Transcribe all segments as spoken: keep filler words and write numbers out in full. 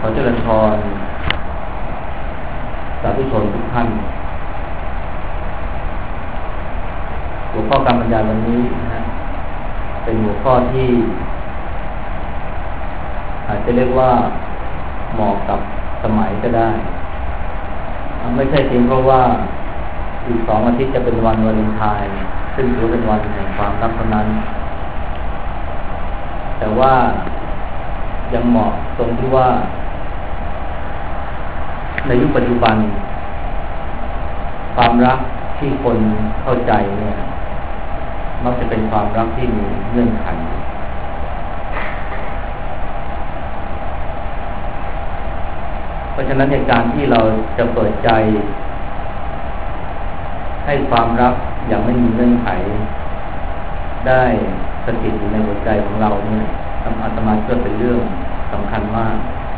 ขอเจริญพรสาธุชนทุกท่านหัวข้อการบรรยายวันนี้นะเป็นหัวข้อที่อาจจะเรียกว่าเหมาะกับสมัยก็ได้ไม่ใช่เพียงเพราะว่าอีกสองอาทิตย์จะเป็นวันวาเลนไทน์ซึ่งถือเป็นวันแห่งความรักเท่านั้นแต่ว่ายังเหมาะตรงที่ว่าในยุคปัจจุบันความรักที่คนเข้าใจเนี่ยมักจะเป็นความรักที่มีเงื่อนไขเพราะฉะนั้นในการที่เราจะเปิดใจให้ความรักอย่างไม่มีเงื่อนไขได้สถิตอยู่ในหัวใจของเราเนี่ยอาตมาก็เป็นเรื่องสำคัญมาก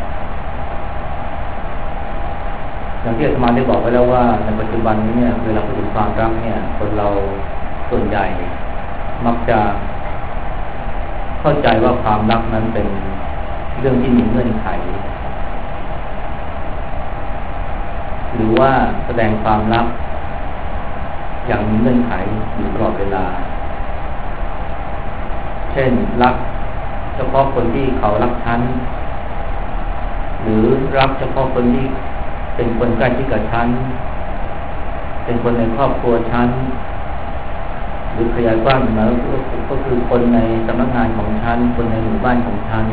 อย่างที่อาตมาได้บอกไว้แล้วว่าในปัจจุบันนี้เนี่ยเวลาพูดถึงความรักเนี่ยคนเราส่วนใหญ่มักจะเข้าใจว่าความรักนั้นเป็นเรื่องที่มีเงื่อนไขหรือว่าแสดงความรักอย่างมีเงื่อนไขอยู่ตลอดเวลาเช่นรักเฉพาะคนที่เขารักฉันหรือรักเฉพาะคนที่เป็นคนใกล้ชิดกับฉันเป็นคนในครอบครัวฉันหรือขยายกว้างมาก็คือคนในสำนักงานของฉันคนในหมู่บ้านของฉัน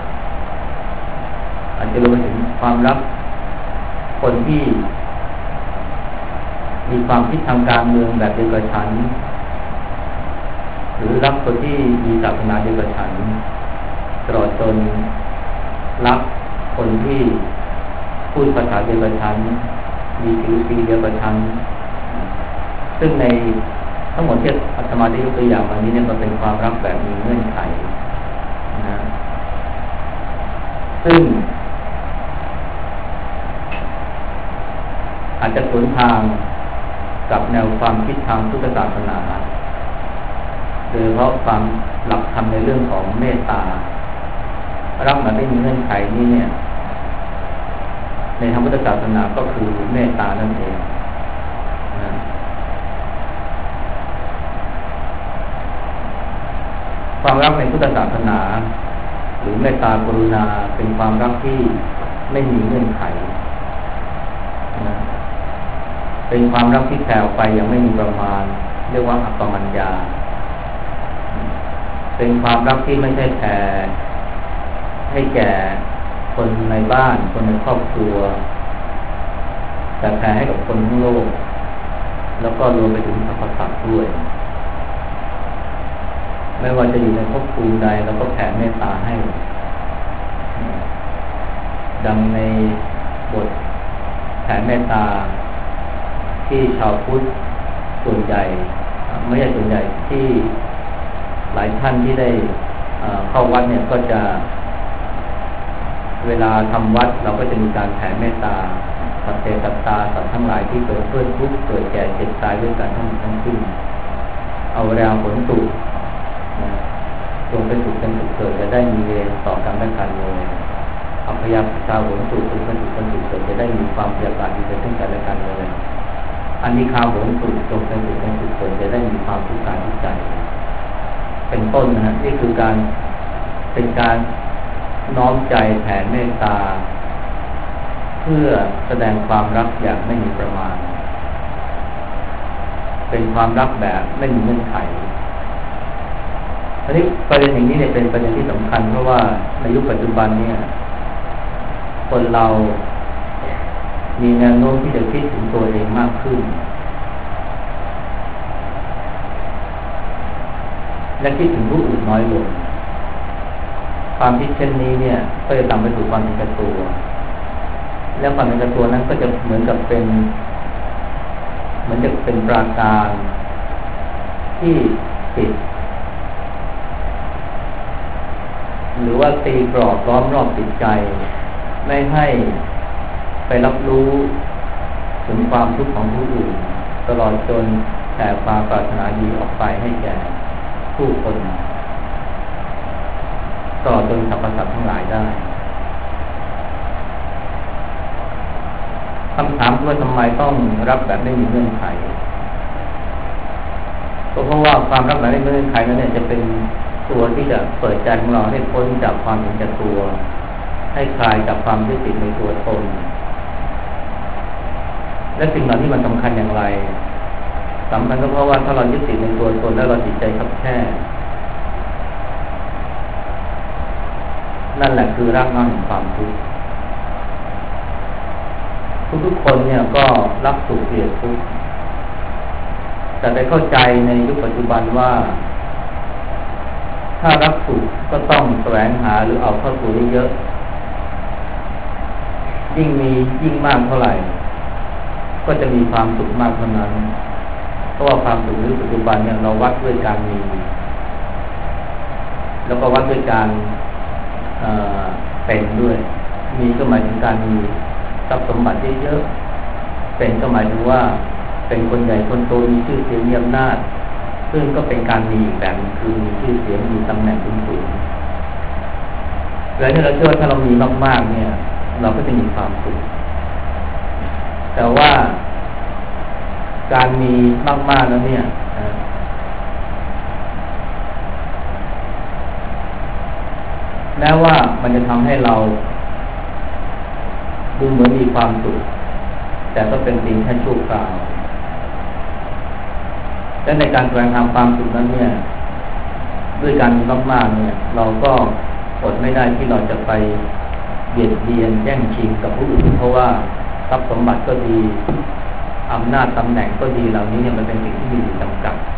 อาจจะรวมไปถึงความรักคนที่มีความคิดทางการเมืองแบบเดียวกับฉันหรือรักคนที่มีศาสนาเดียวกับฉันตลอดจนรักคนที่พูดภาษาเดียวกับฉันมีผิวสีเดียวกับฉันซึ่งในทั้งหมดที่อาตมาได้ยกตัวอย่างวันนี้เนี่ยมันเป็นความรักแบบมีเงื่อนไขนะซึ่งอาจจะสวนทางกับแนวความคิดทางพุทธศาสนาโดยเฉพาะความหลักธรรมในเรื่องของเมตตารักแบบไม่มีเงื่อนไขนี้เนี่ยในทางพุทธศาสนาก็คือเมตตานั่นเองนะความรักในพุทธศาสนาหรือเมตตากรุณาเป็นความรักที่ไม่มีเงื่อนไขนะเป็นความรักที่แผ่วไปอย่างไม่มีประมาณเรียกว่าอัปปมัญญาเป็นความรักที่ไม่ใช่แผ่ให้แก่คนในบ้านคนในครอบครัวแต่แผ่ให้กับคนทั้งโลกแล้วก็รวมไปถึงสรรพสัตว์ด้วยไม่ว่าจะอยู่ในภพภูมิใดเราก็แผ่เมตตาให้ดังในบทแผ่เมตตาที่ชาวพุทธส่วนใหญ่ไม่ใช่ส่วนใหญ่ที่หลายท่านที่ได้เข้าวัดเนี่ยก็จะเวลาทำวัดเราก็จะมีการแผ่เมตตาสัพเพสัตตาสัตว์ทั้งหลายที่เกิดเพื่อนทุกข์เกิดแก่เจ็บตายด้วยกันทั้งหมดทั้งสิ้นเอาเวลาผลสุขจงเป็นสุขเป็นสุขเกิดจะได้มีเวรต่อกันและกันเลยอัพยาปชาผลสุขเป็นสุขเป็นสุขเกิดจะได้มีความพยาบาทดีซึ่งกันและกันเลยอันนี้ข้าวผลสุขจงเป็นสุขเป็นสุขเกิดจะได้มีความทุกข์กายทุกข์ใจเป็นต้นนะฮะนี่คือการเป็นการน้อมใจแผ่เมตตาเพื่อแสดงความรักอย่างไม่มีประมาณเป็นความรักแบบไม่มีเงื่อนไขทีนี้ประเด็นอย่างนี้เนี่ยเป็นประเด็นที่สำคัญเพราะว่าในยุคปัจจุบันเนี่ยคนเรามีแนวโน้มที่จะคิดถึงตัวเองมากขึ้นและคิดถึงผู้อื่นน้อยลงความคิดเช่นนี้เนี่ยก็จะนำไปสู่ความเห็นแก่ตัวแล้วความเห็นแก่ตัวนั้นก็จะเหมือนกับเป็นเหมือนจะเป็นปราการที่ปิดหรือว่าตีกรอบล้อมรอบจิตใจไม่ให้ไปรับรู้ถึงความทุกข์ของผู้อื่นตลอดจนแผ่ความปรารถนาดีออกไปให้แก่ผู้คนตลอดจนสรรพสัตว์ทั้งหลายได้คำถามว่าทำไมต้องรับแบบไม่มีเงื่อนไขก็เพราะว่าความรับแบบไม่มีเงื่อนไขนั้นเนี่ยจะเป็นตัวที่จะเปิดใจของเราให้พ้นจากความเห็นแก่ตัวให้คลายจากความยึดติดในตัวตนและสิ่งเหล่านี้มันสำคัญอย่างไรสำคัญก็เพราะว่าถ้าเรายึดติดในตัวตนแล้วเราจิตใจคับแคบนั่นแหละคือรากเหง้าแห่งความทุกข์ทุกๆคนเนี่ยก็รักสุขเกลียดทุกข์แต่ไปเข้าใจในยุคปัจจุบันว่าถ้ารักสุขก็ต้องแสวงหาหรือเอาเข้าสู่เยอะยิ่งมียิ่งมากเท่าไหร่ก็จะมีความสุขมากเท่านั้นเพราะว่าความสุขในปัจจุบันเนี่ยเราวัดด้วยการมีแล้วก็วัดด้วยการเป็นด้วยมีก็หมายถึงการมีทรัพย์สมบัติเยอะๆเป็นก็หมายถึงว่าเป็นคนใหญ่คนโตมีชื่อเสียงมีอำนาจซึ่งก็เป็นการมีอีกแบบคือมีชื่อเสียงมีตำแหน่งสูงๆแล้วที่เราเชื่อว่าถ้าเรามีมากๆเนี่ยเราก็จะมีความสุขแต่ว่าการมีมากๆแล้วเนี่ยแม้ว่ามันจะทำให้เราดูเหมือนมีความสุขแต่ก็เป็นเพียงแค่ชั่วคราวและในการแสวงหาความสุขนั้นเนี่ยด้วยการมีมากๆเนี่ยเราก็อดไม่ได้ที่เราจะไปเบียดเบียนแย่งชิงกับผู้อื่นเพราะว่าทรัพย์สมบัติก็ดีอำนาจตำแหน่งก็ดีเหล่านี้เนี่ยมันเป็นสิ่งที่มีจำกัด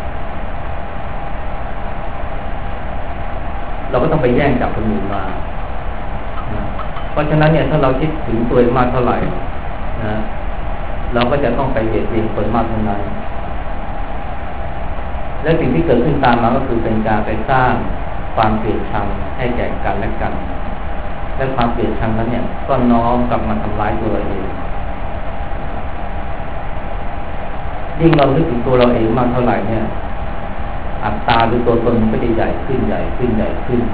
เราก็ต้องไปแย่งจากคนอื่นมานะเพราะฉะนั้นเนี่ยถ้าเราคิดถึงตัวมากเท่าไหร่นะเราก็จะต้องไปเบียดเบียนคนมากเท่านั้นและสิ่งที่เกิดขึ้นตามมาก็คือเป็นการไปสร้างความเกลียดชังให้แก่กันและกันและความเกลียดชังนั้นเนี่ยก็น้อมกลับมาทำร้ายตัวเราเองยิ่งเรานึกถึงตัวเราเองมากเท่าไหร่เนี่ยอัตตาหรือตัวตนมันก็จะใหญ่ขึ้นใหญ่ขึ้นใหญ่ขึ้น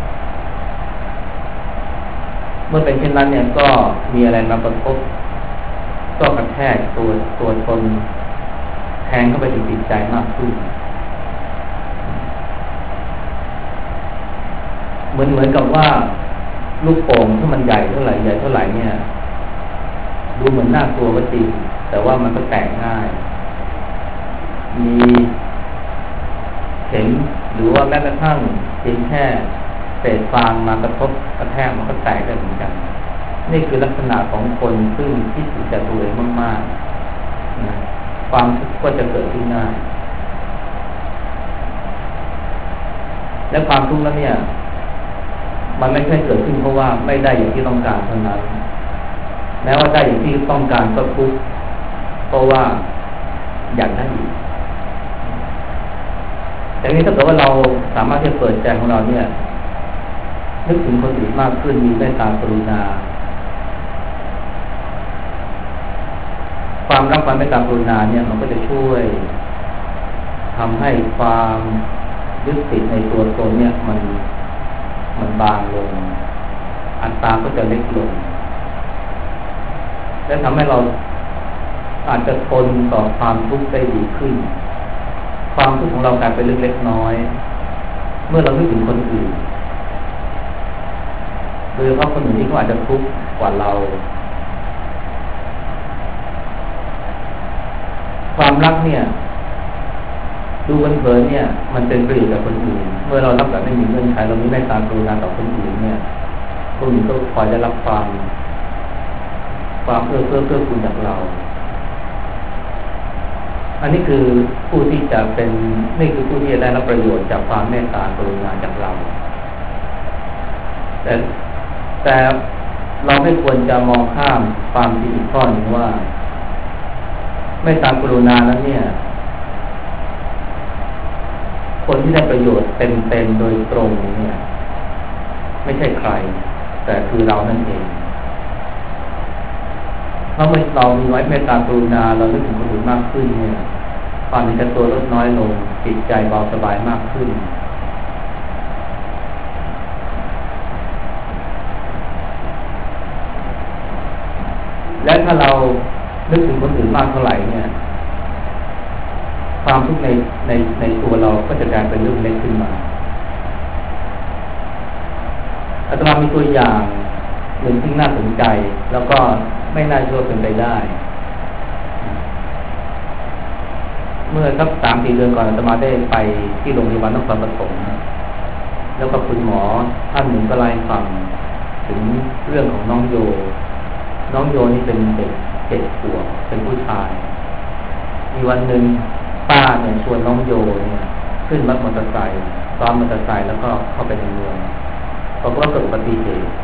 เมื่อเป็นเช่นนั้นเนี่ยก็มีอะไรมากระทบก็กระแทกตัวตัวตนแทงเข้าไปถึงจิตใจมากขึ้นเหมือนเหมือนกับว่าลูกโป่งถ้ามันใหญ่เท่าไหร่ใหญ่เท่าไหร่เนี่ยดูเหมือนน่ากลัวก็จริงแต่ว่ามันก็แตกง่ายมีเข็มหรือว่าแม้กระทั่งเพียงแค่เศษฟางมากระทบกระแทกมันก็แตกได้เหมือนกันนี่คือลักษณะของคนซึ่งที่ถือแต่ตัวเองมากๆนะความทุกข์ก็จะเกิดขึ้นง่ายและความทุกข์แล้วเนี่ยมันไม่ใช่เกิดขึ้นเพราะว่าไม่ได้อย่างที่ต้องการเท่านั้นแม้ว่าได้อย่างที่ต้องการก็ทุกข์เพราะว่าอยากได้อีกแต่นี้ถ้าเกิดว่าเราสามารถที่จะเปิดใจของเราเนี่ยนึกถึงคนอื่นมากขึ้นมีเมตตากรุณาความรักความเมตตากรุณาเนี่ยมันก็จะช่วยทำให้ความยึดติดในตัวตนเนี่ยมันมันบางลงอัตตาก็จะเล็กลงและทำให้เราอาจจะทนต่อความทุกข์ได้ดีขึ้นความทุกข์ของเรากลายเป็นเรื่องเล็กน้อยเมื่อเรานึกถึงคนอื่นโดยเฉพาะคนอื่นที่เขาอาจจะทุกข์กว่าเราความรักเนี่ยดูเผินๆเนี่ยมันเป็นประโยชน์กับคนอื่นเมื่อเรารับแบบไม่มีเงื่อนไขเราไม่ได้ตามกรุณาต่อคนอื่นเนี่ยคนอื่นก็คอยได้รับความความเอื้อเฟื้อเกื้อกูลจากเราอันนี้คือผู้ที่จะเป็นนี่คือผู้ที่จะได้รับประโยชน์จากความเมตตากรุณาจากเราแต่แต่เราไม่ควรจะมองข้ามความจริงอีกข้อหนึ่งว่าเมตตากรุณานั้นเนี่ยคนที่ได้ประโยชน์เต็มๆโดยตรงเนี่ยไม่ใช่ใครแต่คือเรานั่นเองเพราะเมื่อเรามีไว้เมตตากรุณาเรานึกถึงคนอื่นมากขึ้นเนี่ยความเห็นแก่ตัวลดน้อยลงจิตใจเบาสบายมากขึ้นและถ้าเรานึกถึงคนอื่นมากเท่าไหร่เนี่ยความทุกข์ในในในตัวเราก็จะกลายเป็นเรื่องเล็กขึ้นมาอาตมามีตัวอย่างหนึ่งที่น่าสนใจแล้วก็ไม่น่าเชื่อเป็นไปได้เมื่อสักสามสี่เดือนก่อนอาตมาได้ไปที่โรงพยาบาลนครปฐมแล้วก็คุณหมอท่านหนึ่งก็ไล่ฟังถึงเรื่องของน้องโยน้องโยนี่เป็นเด็กเจ็ดขวบเป็นผู้ชายมีวันหนึ่งป้าเนี่ยชวนน้องโยเนี่ยขึ้นรถมอเตอร์ไซค์ซ้อนมอเตอร์ไซค์แล้วก็เข้าไปในเมืองปรากฏว่าเกิดอุบัติเหตุ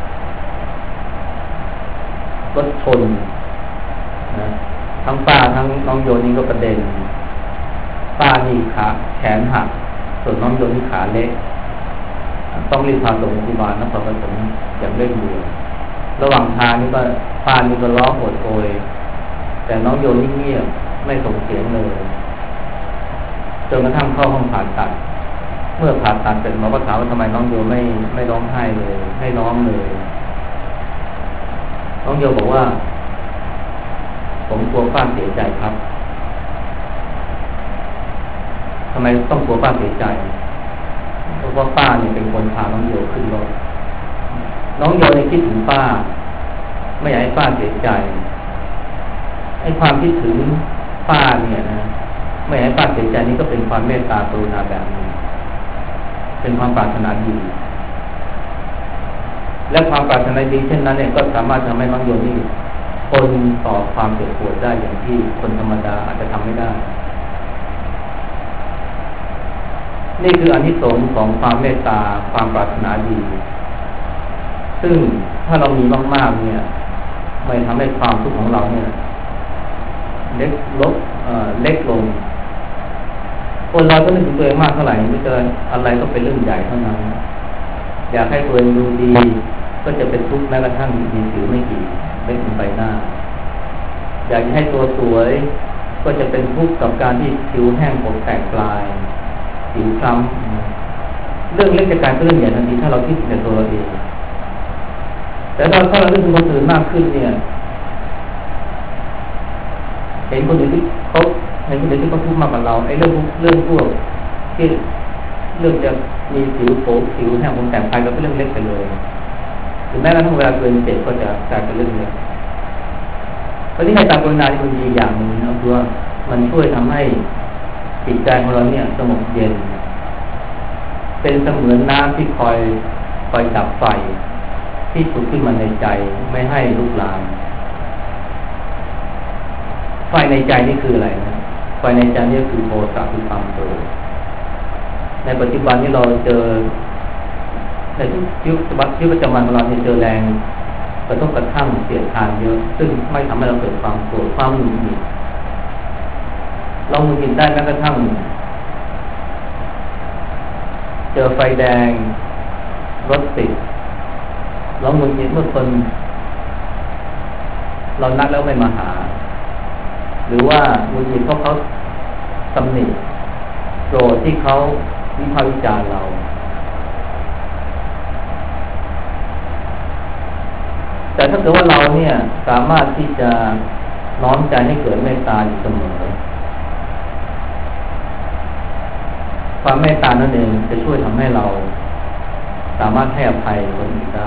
รถชนนะทั้งป้าทั้งน้องโยนี่ก็กระเด็นป้านี่ขาแขนหักส่วนน้องโยนี่ขาเล็กต้องรีบพาส่งโรงพยาบาลนครปฐมอย่างเร่งด่วนระหว่างทางนี่ก็ป้านี่ก็ร้องโอดโอยแต่น้องโยนี่เงียบไม่ส่งเสียงเลยจนกระทั่งเข้าห้องผ่าตัดเมื่อผ่าตัดเสร็จหมอก็ถามว่าทำไมน้องโยไม่ไม่ร้องไห้เลยไม่ร้องเลยน้องโยบอกว่าผมกลัวป้าเสียใจครับทำไมต้องกลัวป้าเสียใจเพราะว่าป้าเนี่ยเป็นคนพาน้องโยขึ้นรถน้องโยเนี่ยคิดถึงป้าไม่อยากให้ป้าเสียใจไอ้ความคิดถึงป้าเนี่ยนะไม่อยากให้ป้าเสียใจนี่ก็เป็นความเมตตากรุณาแบบนึงเป็นความปรารถนาดีและความปรารถนาดีเช่นนั้นเนี่ยก็สามารถทำให้น้องโยนี่ทนต่อความเจ็บปวดได้อย่างที่คนธรรมดาอาจจะทำไม่ได้นี่คืออานิสงส์ของความเมตตาความปรารถนาดีซึ่งถ้าเรามีมากๆเนี่ยไม่ทำให้ความทุกข์ของเราเนี่ยเล็กลดเอ่อเล็กลงคนเราก็นึกถึงตัวเองมากเท่าไหร่ไม่เจออะไรก็เป็นเรื่องใหญ่เท่านั้นอยากให้ตัวเองดูดีก็จะเป็นทุกข์แม้กระทั่งมีสิวไม่กี่เล็กบนใบหน้าอยากให้ตัวสวยก็จะเป็นทุกข์กับการที่ผิวแห้งผมแตกปลายผิวคล้ำเรื่องเล็กจะกลายเป็นเรื่องใหญ่ทันทีถ้าเราคิดถึงแต่ตัวเราเองแต่ถ้าถ้าเราคิดถึงคนอื่นมากขึ้นเนี่ยเห็นคนอื่นที่เขาเห็นคนอื่นที่เขาทุกข์มากกว่าเราไอ้เรื่องเรื่องพวกที่เรื่องจะมีผิวโผล่ผิวแห้งผมแตกปลายก็เป็นเรื่องเล็กไปเลยถึงแม้กระทั่งเวลาเกินเจ็บก็จะกลายเป็นเรื่องเล็กเพราะที่ในตากรุณาที่มันดีอย่างหนึ่งนะคือว่ามันช่วยทำให้จิตใจของเราเนี่ยสงบเย็นเป็นเสมือนน้ำที่คอยคอยดับไฟที่ผุดขึ้นมาในใจไม่ให้ลุกลามไฟในใจนี่คืออะไรนะไฟในใจนี่คือโทสะคือความโกรธในปัจจุบันนี้เราเจอในทุกยุคชีวิตประจำวันของเราเนี่ยเจอแรงกระทบกระทั่งเสียดทานเยอะซึ่งไม่ทำให้เราเกิดความโกรธความหงุดหงิดเราหงุดหงิดได้แม้กระทั่งเจอไฟแดงรถติดเราหงุดหงิดเมื่อคนเรานัดแล้วไม่มาหาหรือว่าหงุดหงิดเพราะเขาตำหนิโกรธที่เขาวิพากษ์วิจารณ์เราแต่ถ้าเกิดว่าเราเนี่ยสามารถที่จะน้อมใจให้เกิดเมตตาอยู่เสมอความเมตตานั่นเองจะช่วยทำให้เราสามารถให้อภัยคนอื่นได้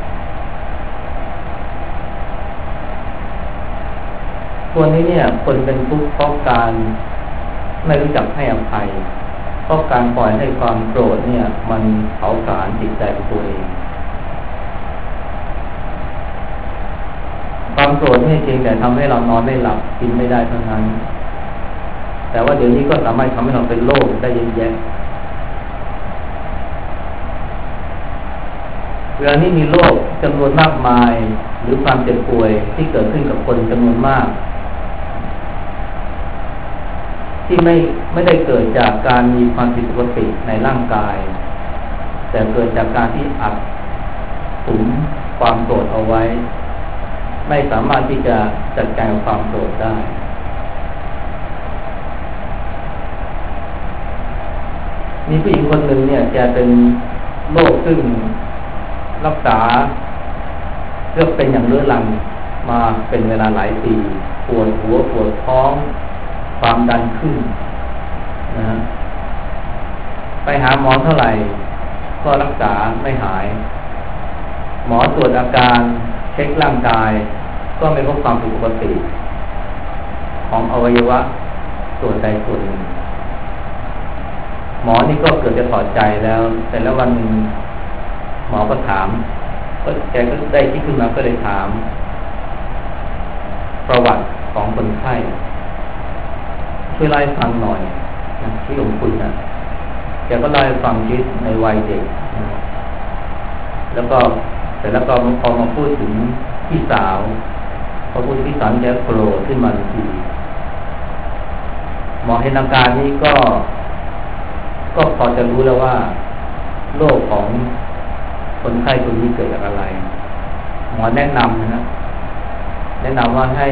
ตัวนี้เนี่ยคนเป็นทุกข์เพราะการไม่รู้จักให้อภัยเพราะการปล่อยให้ความโกรธเนี่ยมันเผาผลาญจิตใจของตัวเองความโกรธนี่จริงแต่ทำให้เรานอนไม่หลับกินไม่ได้เท่านั้นแต่ว่าเดี๋ยวนี้ก็สามารถทำให้เราเป็นโรคได้เยอะแยะเวลานี้มีโรคจำนวนมากมายหรือความเจ็บป่วยที่เกิดขึ้นกับคนจำนวนมากที่ไม่ไม่ได้เกิดจากการมีความผิดปกติในร่างกายแต่เกิดจากการที่อัดสุมความโกรธเอาไว้ไม่สามารถที่จะจัดการกับความโกรธได้มีผู้หญิงคนหนึ่งเนี่ยแกเป็นโรคซึ่งรักษาเลือกเป็นอย่างเรื้อรังมาเป็นเวลาหลายปีปวดหัวปวดท้องความดันขึ้นนะฮะไปหาหมอเท่าไหร่ก็รักษาไม่หายหมอตรวจอาการเช็คร่างกายก็ไม่พบความผิดปกติของอวัยวะส่วนใดส่วนหนึ่งหมอนี่ก็เกือบจะถอดใจแล้วแต่แล้ววันหนึ่งหมอก็ถามก็แกก็ได้ที่ขึ้นมาก็เลยถามประวัติของคนไข้ช่วยเล่าให้ฟังหน่อยนะที่หลวงคุณนะแกก็เล่าให้ฟังชีวิตในวัยเด็กนะแล้วก็แต่แล้วก็พอมาพูดถึงพี่สาวพอพูดถึงพี่สาวแกโกรธขึ้นมาทันทีหมอเห็นอาการนี้ก็ก็พอจะรู้แล้วว่าโรคของคนไข้คนนี้เกิดจากอะไรหมอแนะนำนะแนะนำว่าให้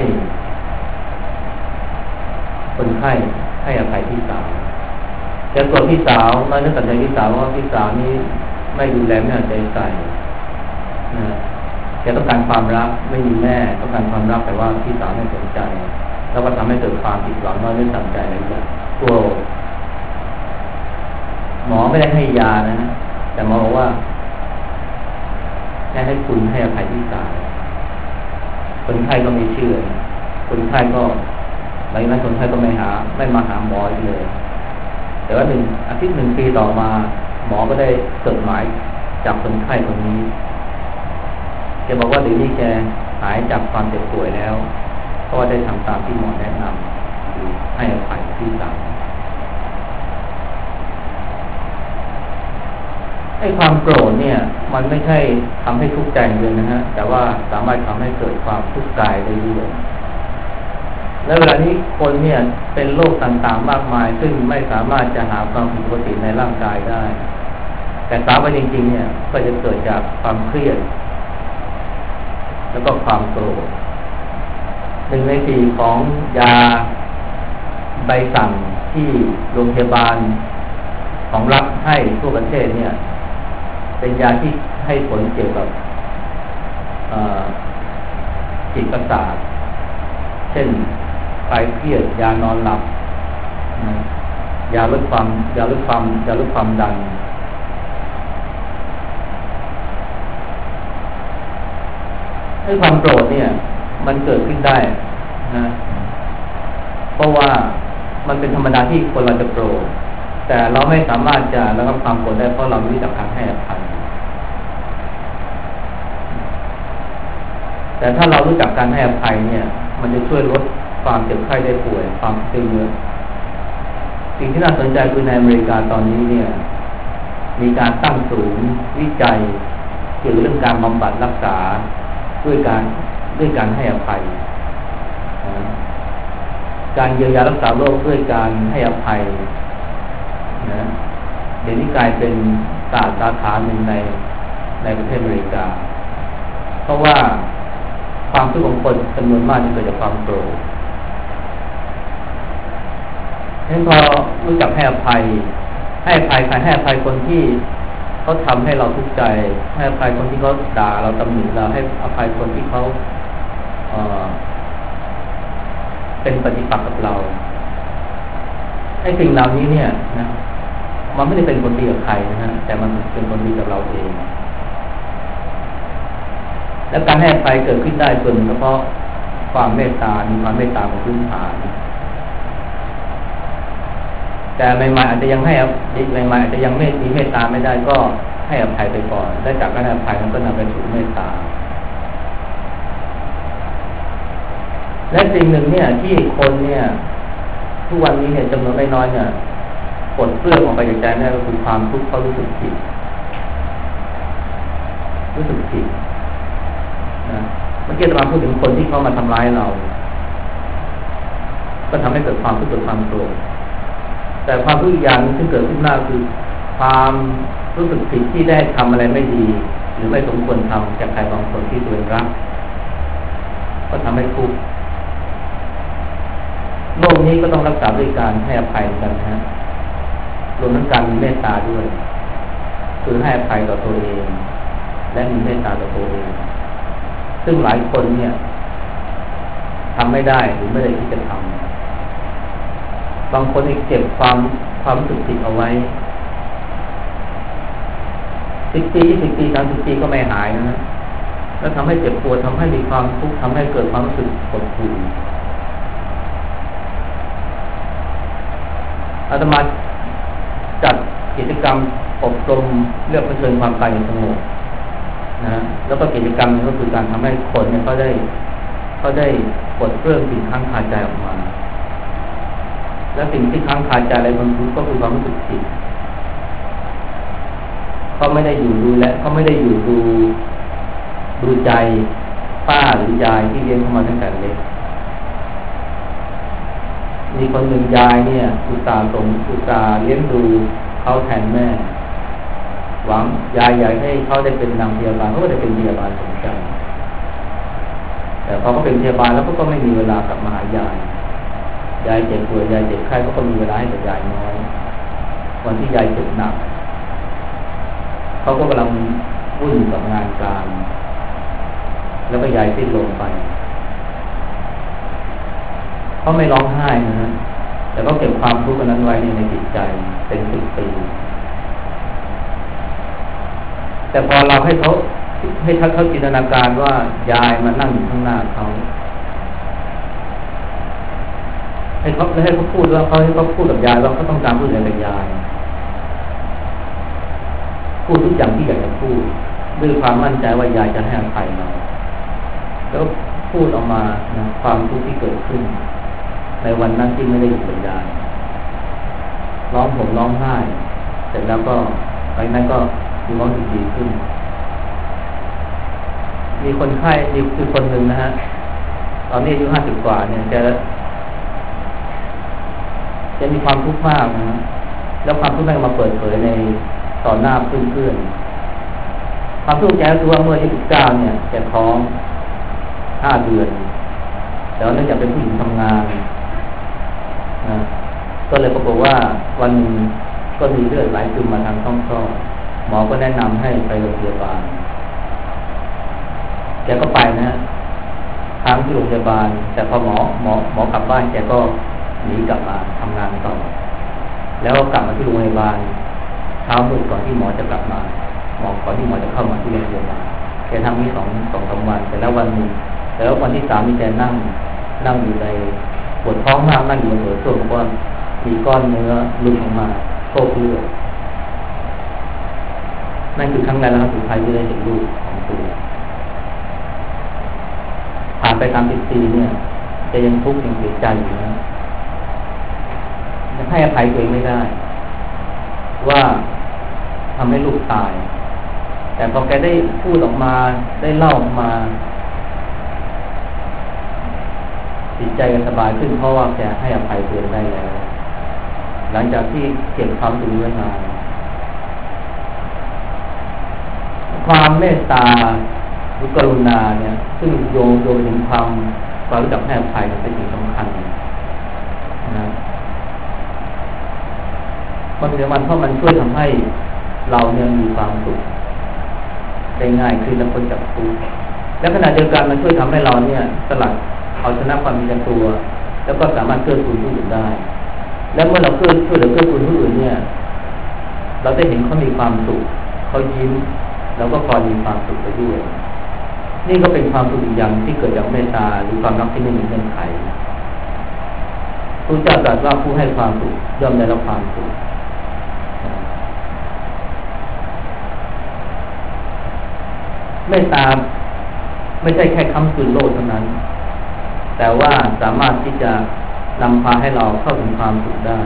คนไข้ให้อภัยพี่สาวแต่ตัวพี่สาวน้อยนึกตัดใจพี่สาวว่าพี่สาวนี้ไม่ดูแลไม่เอาใจใส่นะแกต้องการความรักไม่มีแม่ต้องการความรักแต่ว่าพี่สาวไม่สนใจแล้วก็ทำให้เกิดความผิดหวังน้อยนึกตัดใจอะไรอย่างเงี้ยตัวหมอไม่ได้ให้ยานะแต่หมอบอกว่าแค่ให้คุณให้อภัยพี่สาวคนไข้ก็ไม่เชื่อคนไข้ก็หลังจากนั้นคนไข้ก็ไม่หาไม่มาหาหมออีกเลยแต่ว่าหนึ่งอาทิตย์หนึ่งปีต่อมาหมอก็ได้จดหมายจากคนไข้คนนี้แกบอกว่าเดี๋ยวนี้แกหายจากความเจ็บป่วยแล้วเพราะว่าได้ทำตามที่หมอแนะนำคือให้อภัยพี่สาวไอ้ความโกรธเนี่ยมันไม่ใช่ทำให้ทุกข์ใจเลยนะฮะแต่ว่าสามารถทำให้เกิดความทุกข์กายได้ด้วยและเวลานี้คนเนี่ยเป็นโรคต่างๆมากมายซึ่งไม่สามารถจะหาความผิดปกติในร่างกายได้แต่ตามไปจริงๆเนี่ยก็จะเกิดจากความเครียดแล้วก็ความโกรธหนึ่งในสี่ของยาใบสั่งที่โรงพยาบาลของรัฐให้ทั่วประเทศเนี่ยเป็นยาที่ให้ผลเกี่ยวกับจิตประสาทเช่นคลายเครียดยานอนหลับยาลดความยาลดความยาลดความดันให้ความโกรธเนี่ยมันเกิดขึ้นได้นะเพราะว่ามันเป็นธรรมดาที่คนเราจะโกรธแต่เราไม่สามารถจะระงับความโกรธได้เพราะเราไม่รู้จักการให้อภัยแต่ถ้าเรารู้จักการให้อภัยเนี่ยมันจะช่วยลดความเจ็บไข้ได้ป่วยความตึงเยอะสิ่งที่น่าสนใจคือในอเมริกาตอนนี้เนี่ยมีการตั้งศูนย์วิจัยเกี่ยวกับเรื่องการบำบัดรักษาด้วยการด้วยการให้อภัยการเยียวยารักษาโรคด้วยการให้อภัยนะเดี๋ยวนี้กลายเป็นศาสตร์สาขาหนึ่งในในประเทศอเมริกาเพราะว่าความทุกข์ของคนจำนวนมากเกิดจากความโกรธฉะนั้นพอรู้จักให้อภัยให้อภัยใครให้อภัยคนที่เขาทำให้เราทุกข์ใจให้อภัยคนที่เขาด่าเราตำหนิเราให้อภัยคนที่เขาเอ่อเป็นปฏิปักษ์กับเราไอ้สิ่งเหล่านี้เนี่ยนะมันไม่ได้เป็นคนดีกับใครนะฮะแต่มันเป็นคนดีกับเราเองและการให้อภัยเกิดขึ้นได้ส่วนหนึ่งเพราะความเมตตามีความเมตตาเป็นพื้นฐานแต่ใหม่ๆอาจจะยังให้ใหม่ๆอาจจะยังไม่มีเมตตาไม่ได้ก็ให้อภัยไปก่อนและจากการให้อภัยมันก็นำไปสู่เมตตาและสิ่งหนึ่งเนี่ยที่คนเนี่ยทุกวันนี้เนี่ยจำนวนไม่น้อยเนี่ยปลดเปลื้องออกไปจากใจไม่ได้ก็คือความทุกข์เขารู้สึกผิดรู้สึกผิดนะเมื่อกี้เราพูดถึงคนที่เขามาทำร้ายเราก็ทำให้เกิดความทุกข์เกิดความโกรธแต่ความทุกข์อีกอย่างนึงที่เกิดขึ้นมากคือความรู้สึกผิดที่ได้ทำอะไรไม่ดีหรือไม่สมควรทำกับใครบางคนที่ตัวเองรักก็ทำให้ทุกข์โลกนี้ก็ต้องรักษาด้วยการให้อภัยกันนะฮะรวมทั้งการมีเมตตาด้วยคือให้อภัยต่อตัวเองและมีเมตตาต่อตัวเองซึ่งหลายคนเนี่ยทำไม่ได้หรือไม่ได้ที่จะทำบางคนเก็บความความรู้สึกผิดเอาไว้สิบปียี่สิบปีสามสิบปีก็ไม่หายนะแล้วทำให้เจ็บปวดทำให้มีความทุกข์ทำให้เกิดความรู้สึกหดหู่อาตมาจัดกิจกรรมอบรมเรื่องเผชิญความตายอย่างสงบนะแล้วก็กิจกรรมนี้ก็คือการทำให้คนเนี่ยเขาได้เขาได้ปลดเปลื้องสิ่งค้างคาใจออกมาและสิ่งที่ค้างคาใจอะไรบางทีก็คือความรู้สึกผิดเขาไม่ได้อยู่ดูแลเขาไม่ได้อยู่ดูดูใจป้าหรือยายที่เลี้ยงเขามาตั้งแต่เล็กมีคนหนึ่งยายเนี่ยอุตส่าห์สมอุตส่าห์เลี้ยงดูเขาแทนแม่หวังยายอยากให้เขาได้เป็นนางพยาบาลเขาก็ได้เป็นพยาบาลสมใจแต่พอเขาเป็นพยาบาลแล้วก็ไม่มีเวลากลับมาหายายยายเจ็บป่วยยายเจ็บไข้เขาก็มีเวลาให้กับยายน้อยวันที่ยายเจ็บหนักเขาก็กำลังวุ่นกับงานการแล้วก็ยายสิ้นลมไปเขาไม่ร้องไห้นะฮะแต่ก็เก็บความทุกข์นั้นไว้ในจิตใจเป็นสิบปีแต่พอเราให้เขาให้ทักเขาจินตนาการว่ายายมานั่งอยู่ข้างหน้าเขาให้เขาให้เขาพูดว่าเขาให้เขาพูดกับยายว่าเขาต้องการพูดอะไรกับยายพูดทุกอย่างที่อยากจะพูดด้วยความมั่นใจว่ายายจะให้อภัยเราแล้วพูดออกมานะความทุกข์ที่เกิดขึ้นในวันนั้นที่ไม่ได้อยู่กับยายร้องผมร้องไห้เสร็จแล้วก็ไปนั้นก็มีความรู้สึกดีขึ้นมีคนไข้มีคือคนหนึ่งนะฮะตอนนี้อายุห้าสิบกว่าเนี่ยจะจะมีความทุกข์มากนะแล้วความทุกข์นั้นมาเปิดเผยในต่อหน้าเพื่อนๆความทุกข์แกคือว่าเมื่ออายุสิบเก้าเนี่ยแกท้องห้าเดือนแล้วเนื่องจากเป็นผู้หญิงทำงานนะก็เลยปรากฏว่าวันนึงก็มีเลือดไหลซึมมาทางช่องคลอดหมอก็แนะนำให้ไปโรงพยาบาลแกก็ไปนะค้างที่โรงพยาบาลแต่พอหมอหมอหมอกลับบ้านแกก็หนีกลับมาทำงานต่อแล้วกลับมาที่โรงพยาบาลเช้ามืดก่อนที่หมอจะกลับมาหมอก่อนที่หมอจะเข้ามาที่โรงพยาบาลแกทำนี้สองสองสามวันแต่แล้ววันนึงแต่แล้ววันที่สามมีแกนั่งนั่งอยู่ในปวดท้องมากนั่งอยู่บนหัวส้วมก้อนมีก้อนเนื้อหลุดออกมาโชกเลือดนั่นคือครั้งแรกแล้วครับสุดท้ายที่ได้เห็นลูกของตัวผ่านไปสามสิบปีเนี่ยจะยังทุกข์ยังเสียใจอยู่นะยังให้อภัยตัวเองไม่ได้ว่าทำให้ลูกตายแต่พอแกได้พูดออกมาได้เล่าออกมาจิตใจก็สบายขึ้นเพราะว่าแกให้อภัยตัวเองได้แล้วหลังจากที่เก็บความรู้ไว้นานความเมตตาหรือกรุณาเนี่ยซึ่งโยงโยงถึงความความรู้จักให้อภัยเป็นสิ่งสำคัญนะมันเป็นมันเพราะมันช่วยทำให้เราเนี่ยมีความสุขได้ง่ายขึ้นและพ้นจากทุกข์และขณะเดียวกันมันช่วยทำให้เราเนี่ยสลัดเอาชนะความมีตัว แล้วก็สามารถเกื้อกูลผู้อื่นได้แล้วเมื่อเราเกื้อช่วยเหลือเกื้อกูลผู้อื่นเนี่ยเราได้เห็นเขามีความสุขเขายิ้มเราก็พอมีความสุขไปด้วยนี่ก็เป็นความสุขอีกอย่างที่เกิดจากเมตตาหรือความรักที่ไม่มีเงื่อนไขพระเจ้าตรัสว่าผู้ให้ความสุขย่อมได้รับความสุขเมตตาไม่ใช่แค่ค้ำจุนโลกเท่านั้นแต่ว่าสามารถที่จะนำพาให้เราเข้าถึงความสุขได้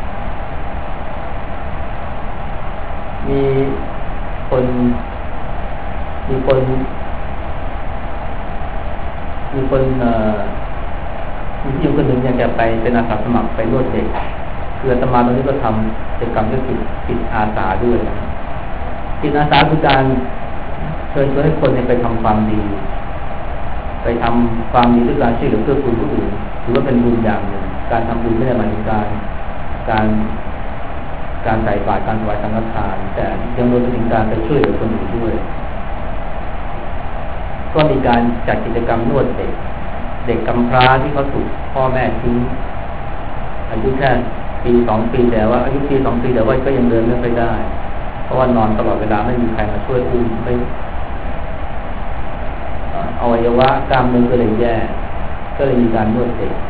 มีคนมีคนมีคนเอ่อมีที่อยู่คนหนึ่งอยากจะไปเป็นอาสาสมัครไปนวดเด็กคืออาตมาตอนนี้ก็ทำกิจกรรมด้วยจิตจิตอาสาด้วยนะจิตอาสาคือการเชิญชวนให้คนไปทำความดีไปทำความดีด้วยการช่วยเหลือเพื่อคุณผู้อื่นถือว่าเป็นบุญอย่างหนึ่งการทำบุญไม่ได้หมายถึงการการการใส่บาตรการถวายสังฆทานแต่ยังรวมถึงการไปช่วยเหลือคนอื่นด้วยก็มีการจัดกิจกรรมนวดเด็กเด็กกำพร้าที่เขาถูกพ่อแม่ทิ้งอายุแค่ปีสองปีแต่ว่าอายุปีสองปีแต่ว่าก็ยังเดินไม่ค่อยได้เพราะว่านอนตลอดเวลาไม่มีใครมาช่วยอุ้มไม่อวัยวะกล้ามเนื้อก็เลยแย่ก็เลยมีการนวดเด็ก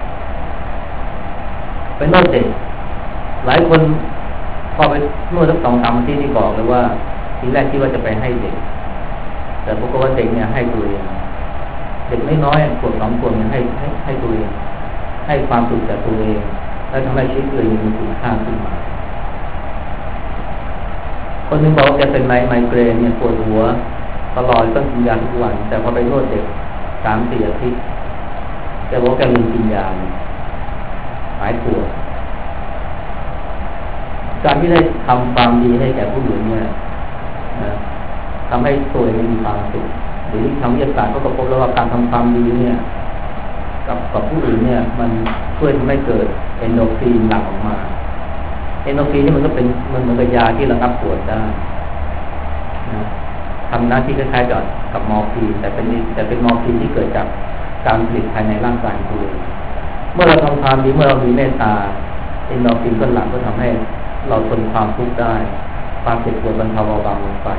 ไปนวดเด็กหลายคนพอไปนวดสักสองสามที่ที่บอกเลยว่าทีแรกคิดว่าจะไปให้เด็กแต่ปรากฏว่าเด็กเนี่ยให้ตัวเองเด็กไม่น้อยขวบสองขวบเนี่ยให้ให้ให้ตัวเองให้ความสุขแก่ตัวเองแล้วทำให้ชีวิตตัวเองมีคุณค่าขึ้นมาคนหนึ่งบอกว่าแกเป็นไมไมเกรนเนี่ยปวดหัวตลอดต้องกินยาทุกวันแต่พอไปนวดเด็กสามสี่อาทิตย์แกบอกแกลืมกินยาหายปวดการที่ได้ทำความดีให้แก่ผู้อื่นเนี่ยนะทำให้ตัวเองมีความสุขหรือทางวิทยาศาสตร์ก็พบแล้วว่าการทำความดีเนี่ยกับกับผู้อื่นเนี่ยมันช่วยทำให้เกิดเอนโดรฟินหลั่งออกมาเอนโดรฟินนี่มันก็เป็นมันเหมือนกับยาที่ระงับปวดได้นะทำหน้าที่คล้ายๆกับกับมอร์ฟีนแต่เป็นแต่เป็นมอร์ฟีนที่เกิดจากการผลิตภายในร่างกายตัวเองเมื่อเราทำความดีเมื่อเรามีเมตตาเอนโดรฟินก็หลั่งก็ทำให้เราทนความทุกข์ได้ความเจ็บปวดบรรเทาเบาบางลงไป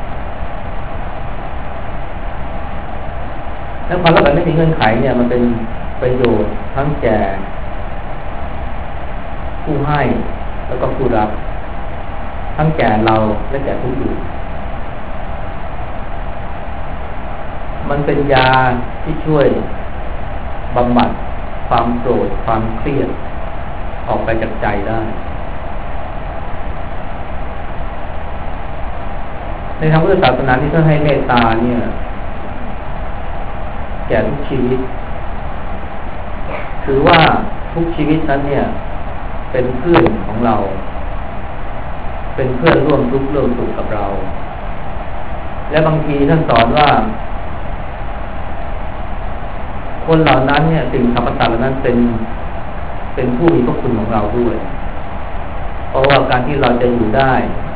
แล้วความรักแบบไม่มีเงื่อนไขเนี่ยมันเป็นประโยชน์ทั้งแก่ผู้ให้แล้วก็ผู้รับทั้งแก่เราและแก่ผู้อื่นมันเป็นยาที่ช่วยบำบัดความโกรธความเครียดออกไปจากใจได้ในทางพุทธศาสนาที่ท่านให้เมตตาเนี่ยแก่ทุกชีวิตถือว่าทุกชีวิตนั้นเนี่ยเป็นเพื่อนของเราเป็นเพื่อนร่วมทุกข์ร่วมสุขกับเราและบางทีท่านสอนว่าคนเหล่านั้นเนี่ยสิ่งสรรพสัตว์เหล่านั้นเป็นเป็นผู้มีพระคุณของเราด้วยเพราะว่าการที่เราจะอยู่ได้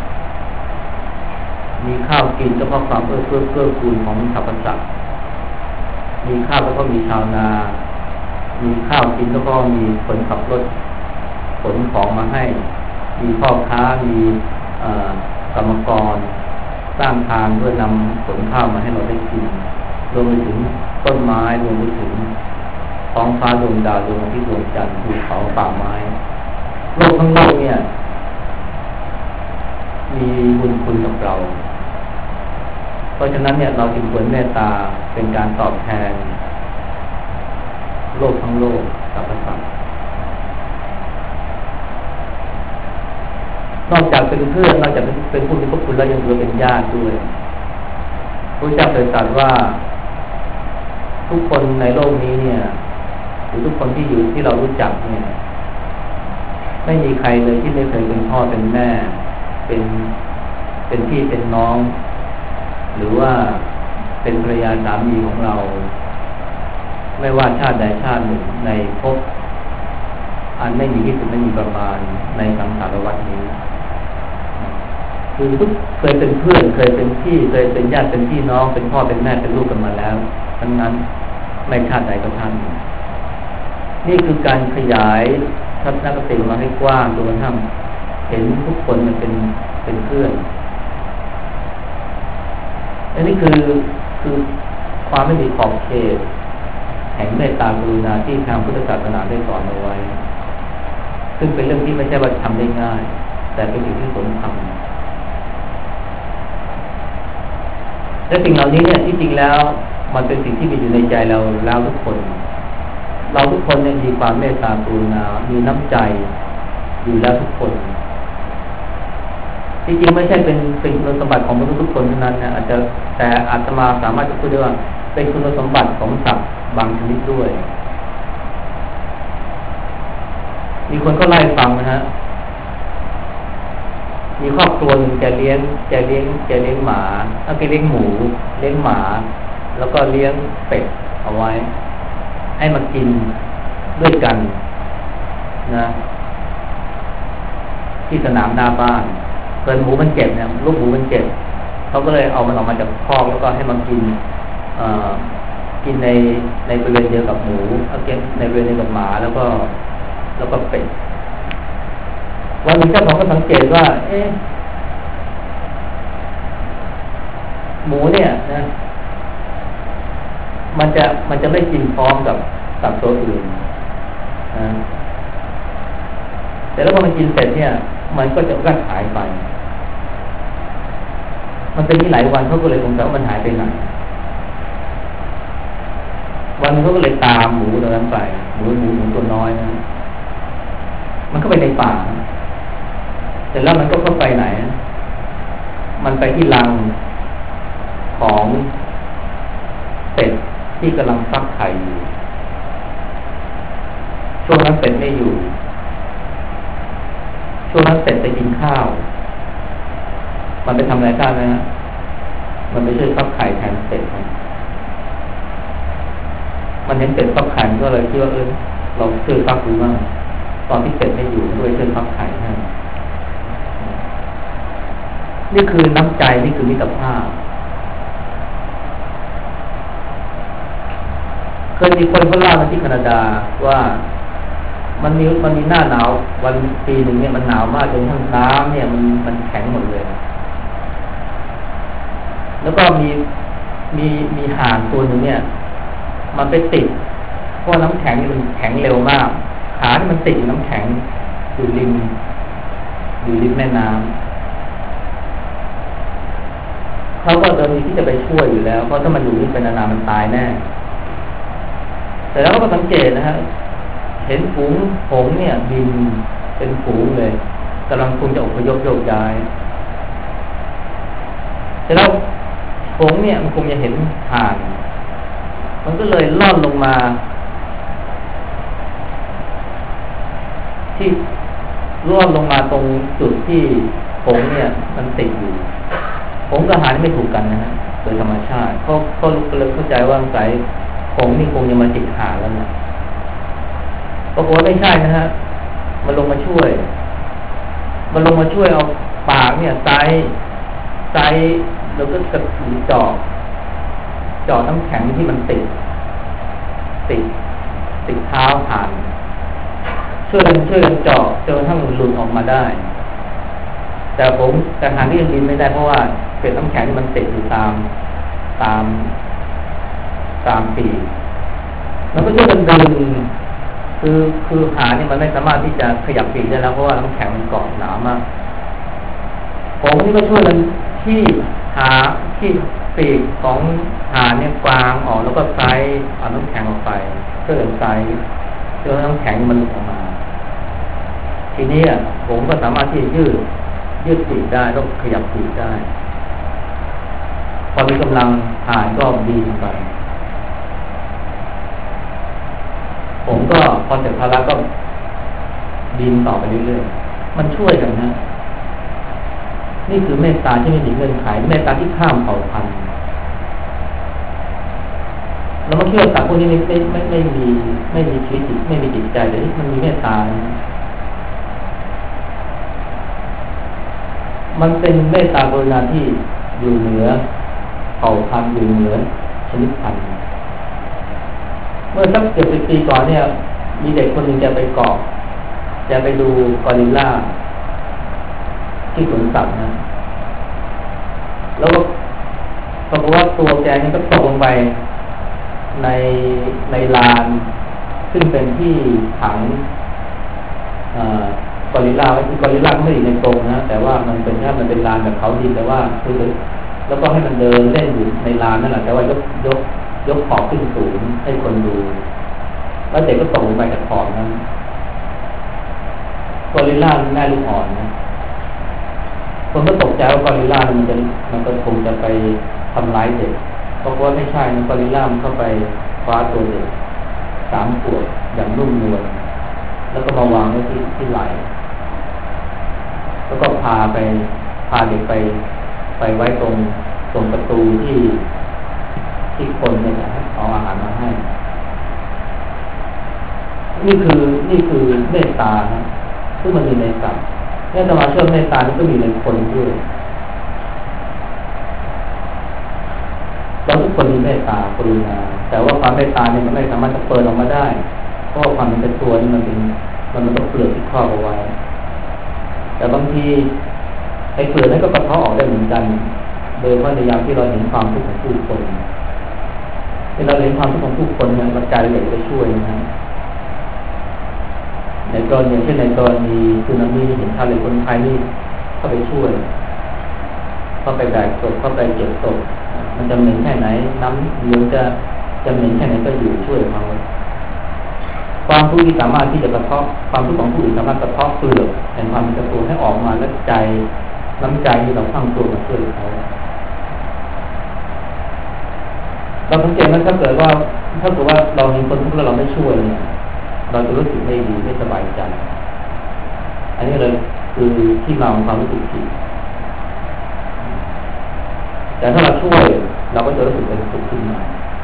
มีข้าวกินก็เพราะความเอื้อเฟื้อเกื้อกูลของสรรพสัตว์มีข้าวก็เพราะมีชาวนามีข้าวกินก็เพราะมีคนขับรถขนของมาให้มีพ่อค้ามีกรรมกรสร้างทางเพื่อนำขนข้าวมาให้เราได้กินรวมไปถึงต้นไม้รวมไปถึงท้องฟ้าดวงดาวดวงอาทิตย์ดวงจันทร์ภูเขาป่าไม้โลกทั้งโลกเนี่ยมีบุญคุณกับเราเพราะฉะนั้นเนี่ยเราจึงควรเมตตาเป็นการตอบแทนโลกทั้งโลกสรรพสัตว์นอกจากเป็นเพื่อนนอกจากเป็นผู้มีพระคุณแล้วยังถือเป็นญาติด้วยพระเจ้าเคยตรัสว่าทุกคนในโลกนี้เนี่ยหรือทุกคนที่อยู่ที่เรารู้จักเนี่ยไม่มีใครเลยที่ไม่เคยเป็นพ่อเป็นแม่เป็นเป็นพี่เป็นน้องหรือว่าเป็นภรรยาสามีของเราไม่ว่าชาติใดชาติหนึ่งในภพอันไม่มีที่สุดไม่มีประมาณในสังสารวัฏนี้คือทุกเคยเป็นเพื่อนเคยเป็นพี่เคยเป็นญาติเป็นพี่น้องเป็นพ่อเป็นแม่เป็นลูกกันมาแล้วทั้งนั้นไม่ชาติใดก็ท่านนี่คือการขยายทัศนคติมาให้กว้างจนกระทั่งเห็นทุกคนมันเป็นเป็นเพื่อนอันนี้คือคือความไม่มีขอบเขตแห่งเมตตากรุณาที่ทางพุทธศาสนาได้สอนเอาไว้ซึ่งเป็นเรื่องที่ไม่ใช่ว่าทำได้ง่ายแต่เป็นสิ่งที่ควรทำและสิ่งเหล่านี้เนี่ยที่จริงแล้วมันเป็นสิ่งที่มีอยู่ในใจเราแล้วทุกคนเราทุกคนเนี่ยมีความเมตตากรุณามีน้ำใจอยู่แล้วทุกคนจริงๆไม่ใช่เป็นเป็นคุณสมบัติของมนุษย์ทุกคนเท่านั้นนะอาจจะแต่อาตมาสามารถจะพูดได้ว่าเป็นคุณสมบัติของสัตว์บางชนิดด้วยมีคนก็ไล่ฟังนะฮะมีครอบครัวหนึ่งแกเลี้ยงแกเลี้ยงแกเลี้ยงหมาแล้วแกเลี้ยงหมูเลี้ยงหมาแล้วก็เลี้ยงเป็ดเอาไว้ให้มากินด้วยกันนะที่สนามหน้าบ้านเกิดหมูมันเจ็บเนี่ยลูกหมูมันเจ็บเขาก็เลยเอามันออกมาจากคอกแล้วก็ให้มันกินกินในในบริเวณเดียวกับหมูเอาเก็บในบริเวณเดียวกับหมาแล้วก็แล้วก็เป็ดวันหนึ่งเจ้าของก็สังเกตว่าเอ๊ะหมูเนี่ยนะมันจะมันจะไม่กินพร้อมกับสัตว์ตัวอื่นนะแต่แล้วพอมันกินเสร็จเนี่ยมันก็จะก็หายไปมันเป็นที่หลายวันเขาก็เลยสงสัยว่ามันหายไปไหนวันเขาก็เลยตามหมูตัวนั้นไปหมูหมูหมูตัวน้อยนะมันเข้าไปในป่าเสร็จแล้วมันก็เข้าไปไหนมันไปที่รังของเป็ดที่กำลังฟักไข่อยู่ช่วงนั้นเป็ดไม่อยู่ช่วงนั้นเป็ดไปกินข้าวมันไปทำอะไรได้ไหมฮะมันไปช่วยฟักไข่แทนเป็ดมันเห็นเป็ดฟักไข่ก็เลยคิดว่าเออเราช่วยฟักดูบ้างตอนที่เป็ดไม่อยู่ด้วยช่วยฟักไข่ให้นี่คือน้ำใจนี่คือมิตรภาพเคยมีคนเขาเล่ามาที่แคนาดาว่ามันมีมันมีหน้าหนาววันปีหนึ่งเนี่ยมันหนาวมากจนทั้งน้ำเนี่ยมันมันแข็งหมดเลยแล้วก็มีมีมีห่านตัวหนึ่งเนี่ยมันไปติดเพราะน้ำแข็งมันแข็งเร็วมากขาที่มันติดอยู่น้ำแข็งอยู่ริมอยู่ริมแม่น้ำเขาก็ตอนนี้ที่จะไปช่วยอยู่แล้วเพราะถ้ามันอยู่นี่เป็นนานๆมันตายแน่แต่แล้วก็สังเกตนะฮะเห็นฝูงหงส์เนี่ยบินเป็นฝูงเลยกำลังคงจะอพยพโยกย้ายแต่แล้วหงส์เนี่ยมันคงจะเห็นห่านมันก็เลยล่อนลงมาที่ล่อนลงมาตรงจุดที่หงส์เนี่ยมันติดอยู่หงส์กับห่านไม่ถูกกันนะฮะโดยธรรมชาติเขาเขาเลยเข้าใจว่าสายหงส์นี่คงจะมาจิกห่านแล้วนะปรากฏว่าไม่ใช่นะฮะมันลงมาช่วยมันลงมาช่วยเอาปากเนี่ยไซไซแล้วก็กระถือจอกจอกน้ำแข็งที่มันติดติดติดเท้าผ่านช่วยกันช่วยกันจอกจนกระทั่งหลุดออกมาได้แต่ผมแต่หางที่ยังบินไม่ได้เพราะว่าเป็นน้ำแข็งที่มันติดอยู่ตามตามตามปีมันก็ช่วยกันดึงคือคือหาเนี่ยมันไม่สามารถที่จะขยับปีกได้แล้วเพราะว่าน้ำแข็งมันเกาะหนามากผมนี่ก็ช่วยกันที่หาที่ปีกของหาเนี่ยกวางออกแล้วก็ไซเอาน้ำแข็งออกไปช่วยกันไซจนน้ำแข็งมันหลุดออกมาทีนี้ผมก็สามารถที่จะยืดยืดปีกได้แล้วขยับปีกได้พอมีกำลังหาก็บินไปผมก็พอเสร็จภาระก็บินต่อไปเรื่อยๆมันช่วยกันนะนี่คือเมตตาที่ไม่มีเงื่อนไขเมตตาที่ข้ามเผ่าพันธุ์แล้วมาเชื่อสัตว์พวกนี้ไม่ไม่ไม่ไม่มีไม่มีชีวิตไม่มีจิตใจแต่ที่มันมีเมตตานะมันเป็นเมตตากรุณาที่อยู่เหนือเผ่าพันธุ์อยู่เหนือชนิดพันธุ์เมื่อสักเกือบสิบปีก่อนเนี่ยมีเด็กคนหนึ่งจะไปเกาะจะไปดูกอริลลาที่สวนสัตว์นะแล้วก็ปรากฏว่าตัวแกนี่ก็ตกลงไปในในลานซึ่งเป็นที่ขังกอริลลาคือกอริลลาไม่ได้อยู่ในกรงนะแต่ว่ามันเป็นแค่มันเป็นลานแบบเขาดินแต่ว่าคือแล้วก็ให้มันเดินเล่นอยู่ในลานนั่นแหละแต่ว่ายกยกยกขอบขึ้นสูงให้คนดูแล้วเด็กก็ตกลงไปจากขอบนั้นกอริลลาแม่ลูกอ่อนนะคนก็ตกใจว่ากอริลลามันจะมันก็คงจะไปทำร้ายเด็กเพราะว่าไม่ใช่นะกอริลลามันเข้าไปคว้าตัวเด็กสามขวบอย่างนุ่มนวลแล้วก็มาวางไว้ที่ที่ไหล่แล้วก็พาไปพาเด็กไปไปไว้ตรงตรงประตูที่ที่คนเนี่ยเอาอาหารมาให้นี่คือนี่คือเมตตานะซึ่งมันมีในสัตว์เมื่อจะมาเชื่อเมตตานี่ก็มีในคนด้วยเราทุกคนมีเมตตากรุณาแต่ว่าความเมตตาเนี่ยมันไม่สามารถจะเปิดออกมาได้เพราะความเป็นตัวนี่มันเป็นมันมันต้องเปลือกที่ครอบเอาไว้แต่บางทีไอ้เปลือกนั้นก็กระเทาะออกได้เหมือนกันโดยเฉพาะในยามที่เราเห็นความทุกข์ของผู้คนเวลาเห็นความทุกข์ของผู้คนเนี่ยมันใจเราอยากจะช่วยนะในกรณีเช่นในกรณีสึนามิเห็นชาวเลยคนไทยนี่เข้าไปช่วยเข้าไปแบกศพเข้าไปเก็บศพมันจะเหม็นแค่ไหนน้ำเหลืองจะจะเหม็นแค่ไหนก็อยู่ช่วยเขาความทุกข์ที่สามารถที่จะกระเทาะความทุกข์ของผู้อื่นสามารถกระเทาะเปลือกแห่งความเป็นตัวให้ออกมาและใจน้ำใจที่เราตั้งตัวมาช่วยเขาเราสังเกตไหมถ้าเกิดว่าถ้าเกิดว่าเราเห็นคนทุกข์แล้วเราไม่ช่วยเนี่ยเราจะรู้สึกไม่ดีไม่สบายใจอันนี้เลยคือที่มาของความรู้สึกผิดแต่ถ้าเราช่วยเราก็จะรู้สึกเป็นสุขขึ้นมา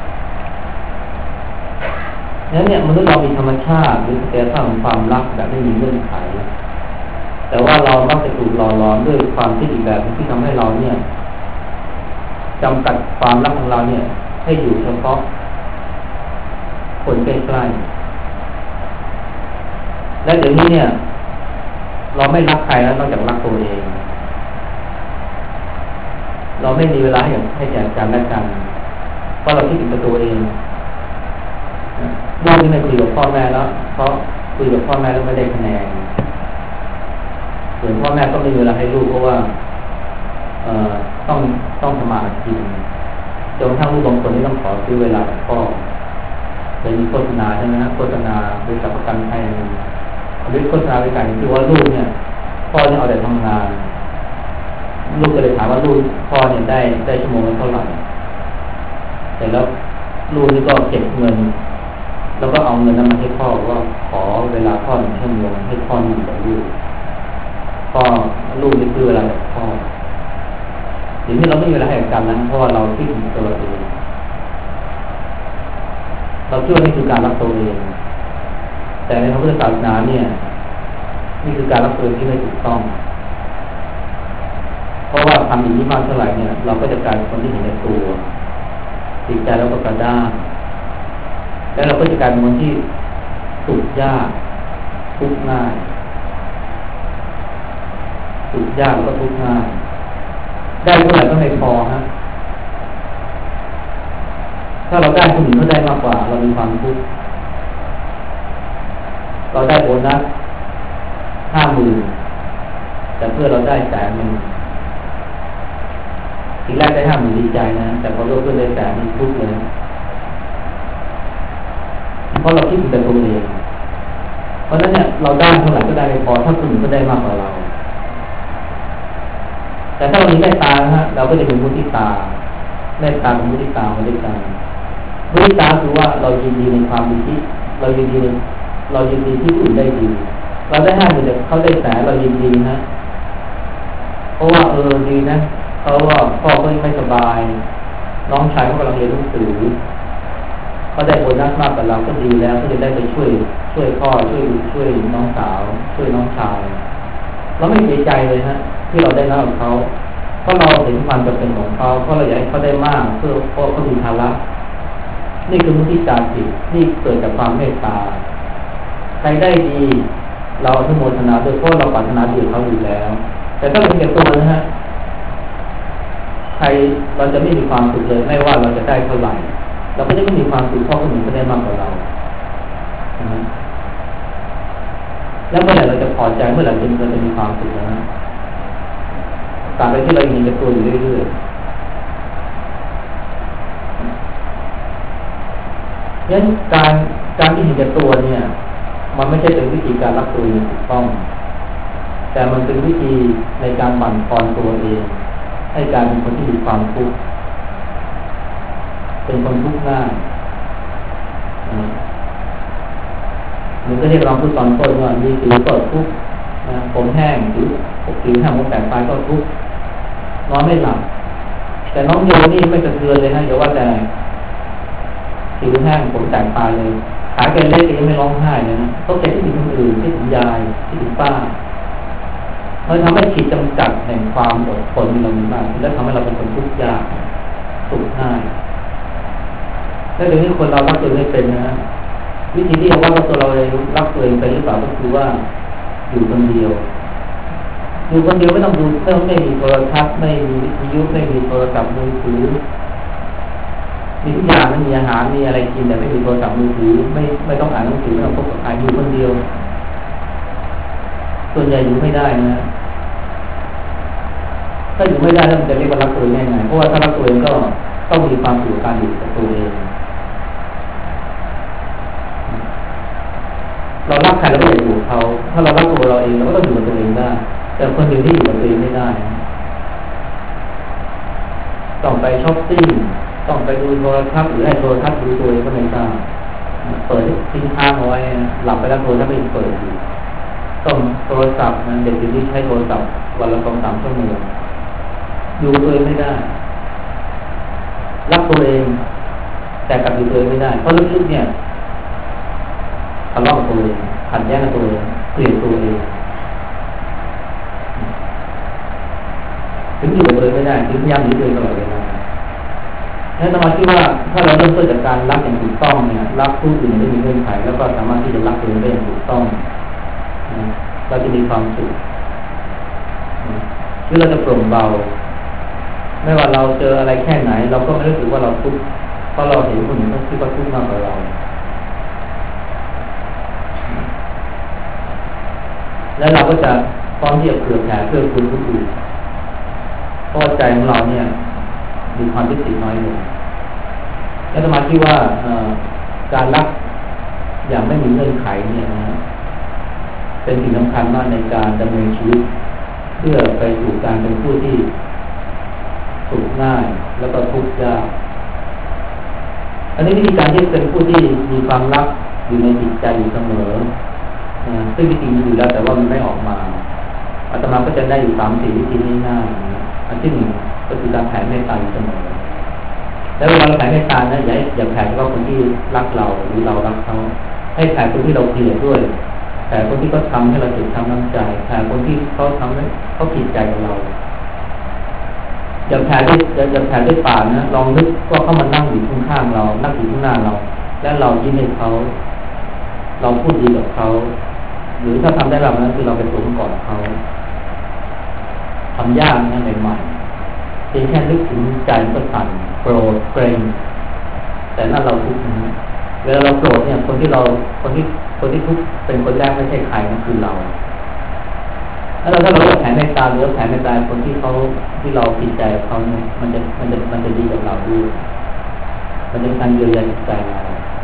นั้นเนี่ยมนุษย์เรามีธรรมชาติหรือสเตตัสของความรักแบบไม่มีเงื่อนไขแต่ว่าเรามักจะถูกหล่อหลอมด้วยความคิดอีกแบบที่ทำให้เราเนี่ยจำกัดความรักของเราเนี่ยให้อยู่เฉพาะคนใกล้ๆและเดี๋ยวนี้เนี่ยเราไม่รักใครแล้วนอกจากรักตัวเองเราไม่มีเวลาให้ให้แก่กันและกันเพราะเราคิดถึงตัวเองลูกที่ไม่คุยกับพ่อแม่แล้วเพราะคุยกับพ่อแม่แล้วไม่ได้คะแนนส่วนพ่อแม่ก็ไม่มีเวลาให้ลูกเพราะว่าเอ่อต้องต้องทำมาหากินจนกระทั่งลูกบางคนนี่ต้องขอซื้อเวลาจากพ่อเคยมีโฆษณาใช่ไหมฮะโฆษณาบริษัทประกันภัยนึงบริษัทโฆษณาบริษัทที่ว่าลูกเนี่ยพ่อเนี่ยเอาแต่ทำงานลูกก็เลยถามว่าลูกพ่อเนี่ยได้ได้ชั่วโมงละเท่าไหร่แต่แล้วลูกนี่ก็เก็บเงินแล้วก็เอาเงินนั้นมาให้พ่อว่าขอเวลาพ่อหนึ่งชั่วโมงให้พ่ออยู่กับลูกพ่อลูกนี่คือเวลากับพ่อเดี๋ยวนี้เราไม่มีเวลาให้กันนั้นเพราะว่าเราคิดถึงตัวเองเราเชื่อนี่คือการรักตัวเองแต่ในพระพุทธศาสนาเนี่ยนี่คือการรักตัวเองที่ไม่ถูกต้องเพราะว่าทำอย่างนี้มากเท่าไหร่เนี่ยเราก็จะกลายเป็นคนที่เห็นในตัวจิตใจเราก็กระด้างแล้วเราก็จะกลายเป็นคนที่สุขยากทุกข์ง่ายสุขยากแล้วก็ทุกข์ง่ายได้เท่าไหร่ก็ไม่พอฮะถ้าเราได้คนอื่นเขาได้มากกว่าเรามีความทุกข์เราได้โบนัสห้าหมื่นแต่เพื่อเราได้แสนหนึ่งทีแรกได้ห้าหมื่นดีใจนะแต่พอรู้เพื่อนได้แสนมันทุกข์เลยเพราะเราคิดถึงแต่ตัวเองเพราะนั้นเนี่ยเราได้เท่าไหร่ก็ได้ไม่พอถ้าคนอื่นก็ได้มากกว่าเราแต่ถ้าเรามีเมตตาฮะเราก็จะเป็นมุทิตาเมตตาเป็นมุทิตามาด้วยกันมุทิตาคือว่าเรายินดีในความดีที่เรายินดีเรายินดีที่ผู้อื่นได้ดีเราได้ห้าหมื่นแต่เขาได้แสนเรายินดีนะเพราะว่าเออดีนะเพราะว่าพ่อเขาไม่สบายน้องชายเขากำลังเรียนหนังสือเขาได้โบนัสมากกว่าเราก็ดีแล้วก็จะได้ไปช่วยช่วยพ่อช่วยช่วยน้องสาวช่วยน้องชายเราไม่เสียใจเลยฮะที่เราได้รับกับเขาเพราะเราเห็นความจำเป็นของเขาเพราะเราอยากให้เขาได้มากเพื่อเพราะเขามีภาระนี่คือมุทิตาจิตนี่เกิดจากความเมตตาใครได้ดีเราอนุโมทนาด้วยเพราะเราปรารถนาดีเขาอยู่แล้วแต่ถ้าเป็นแก่ตัวนะฮะใครเราจะไม่มีความสุขเลยไม่ว่าเราจะได้เท่าไหร่เราก็จะไม่มีความสุขเพราะคนอื่นก็ได้มากกว่าเราแล้วเมื่อไหร่เราจะพอใจเมื่อไหร่เราจะมีความสุขนะตามไปที่เราเห็นแก่ตัวอยู่เรื่อยๆงั้นการการที่เห็นแก่ตัวเนี่ยมันไม่ใช่เป็นวิธีการรักตัวเองถูกต้องแต่มันเป็นวิธีในการบั่นทอนตัวเองให้การเป็นคนที่มีความทุกข์เป็นคนทุกข์ง่ายมันก็เรียกร้องทุกตอนต้นว่ามีสิวก็ทุกข์ผมแห้งสิวสิวแห้งผมแตกปลายก็ทุกข์นอนไม่หลับแต่น้องโยนี่ไม่กระเทือนเลยนะอย่าว่าแต่สิวแห้งผมแตกปลายเลยขาแกเล็กแกยังไม่ร้องไห้เลยนะต้องแกที่ถึงคนอื่นที่ถึงยายที่ถึงป้ามันทำให้ขีดจำกัดแห่งความอดทนมีเรามีมากและทำให้เราเป็นคนทุกข์ยากทุกข์ง่ายแล้วเดี๋ยวนี้คนเรารักตัวเองไม่เป็นนะวิธีที่จะว่าตัวเราเองรักตัวเองเป็นหรือเปล่าก็คือว่าอยู่คนเดียวอยู่คนเดียวไม่ต้องดูไม่ต้องไม่มีโทรทัศน์ไม่มีวิทยุไม่มีโทรศัพท์มือถือมีทุกอย่างไม่มีอาหารมีอะไรกินแต่ไม่มีโทรศัพท์มือถือไม่ไม่ต้องอ่านหนังสือไม่ต้องพบกับใครอยู่คนเดียวส่วนใหญ่อยู่ไม่ได้นะถ้าอยู่ไม่ได้แล้วมันจะเรียกว่ารักตัวเองยังไงเพราะว่าถ้ารักตัวเองก็ต้องมีความสุขการอยู่กับตัวเองเรารักใครเราก็อยากอยู่เขาถ้าเรารักตัวเราเองเราก็ต้องอยู่กับตัวเองได้แต่คนเดียวที่อยู่กับตัวเองไม่ได้ต้องไปช้อปปิ้งต้องไปดูโทรทัศน์หรือให้โทรทัศน์ดูตัวเองก็ไม่ทราบเปิดทิ้งค้างเอาไว้หลับไปแล้วโทรทัศน์ไม่เปิดอยู่ต้องโทรศัพท์นะเด็กที่ใช้โทรศัพท์วันละสองสามชั่วโมงอยู่ตัวเองไม่ได้รักตัวเองแต่กลับอยู่ตัวเองไม่ได้เพราะลึกๆเนี่ยทะเลาะกับตัวเองขัดแย้งกับตัวเองเกลียดตัวเองถึงอยู่กับตัวเองไม่ได้ถึงย้ำอยู่ตัวเองตลอดเวลานั่นสมาธิว่าถ้าเราเริ่มต้นจากการรักอย่างถูกต้องเนี่ยรักผู้อื่นไม่มีเงื่อนไขแล้วก็สามารถที่จะรักตัวเองได้อย่างถูกต้องเราจะมีความสุขคือเราจะโปร่งเบาไม่ว่าเราเจออะไรแค่ไหนเราก็ไม่รู้สึกว่าเราทุกข์เพราะเราเห็นคนอื่นเขาคิดว่าทุกข์มากกว่าเราแล้วเราก็จะพร้อมที่จะเผื่อแผ่เพื่อคุณผู้อื่นเพราะใจของเราเนี่ยมีความยึดติดน้อยลงแล้วสมาธิว่าการรักอย่างไม่มีเงื่อนไขเนี่ยนะเป็นสิ่งสำคัญมากในการดำเนินชีวิตเพื่อไปสู่การเป็นผู้ที่สุขง่ายแล้วก็ทุกข์ยากอันนี้วิธีการที่เป็นผู้ที่มีความรักอยู่ในจิตใจอยู่เสมอซึ่งวิธีมีอยู่แล้วแต่ว่ามันไม่ออกมาอาตมาก็จะได้อยู่สามสี่วิธีง่ายๆอันที่หนึ่งก็คือการแผ่เมตตาอยู่เสมอแล้วเวลาเราแผ่เมตตานะอย่าอย่าแผ่เฉพาะคนที่รักเราหรือเรารักเขาให้แผ่คนที่เราเกลียดด้วยแผ่คนที่เขาทำให้เราเจ็บช้ำน้ำใจแผ่คนที่เขาทำให้เขาผิดใจกับเราอย่าแผ่ด้วยอย่าแผ่ด้วยปากนะลองนึกว่าเขามานั่งอยู่ข้างๆเรานั่งอยู่ข้างหน้าเราและเรายิ้มให้เขาเราพูดดีกับเขาหรือถ้าทำได้แบบนั้นคือเราไปสวมกอดเขาทำยากนะใหม่ๆเพียงแค่นึกถึงใจก็สั่นโกรธเกรงแต่นั่นเราทุกข์นะเวลาเราโกรธเนี่ยคนที่เราคนที่คนที่ทุกข์เป็นคนแรกไม่ใช่ใครนะคือเราแล้วเราถ้าเราแผ่เมตตาหรือแผ่เมตตาคนที่เขาที่เราผิดใจเขาเนี่ยมันจะมันจะมันจะดีกับเราด้วยมันจะเป็นการเยียวยาจิตใจเรา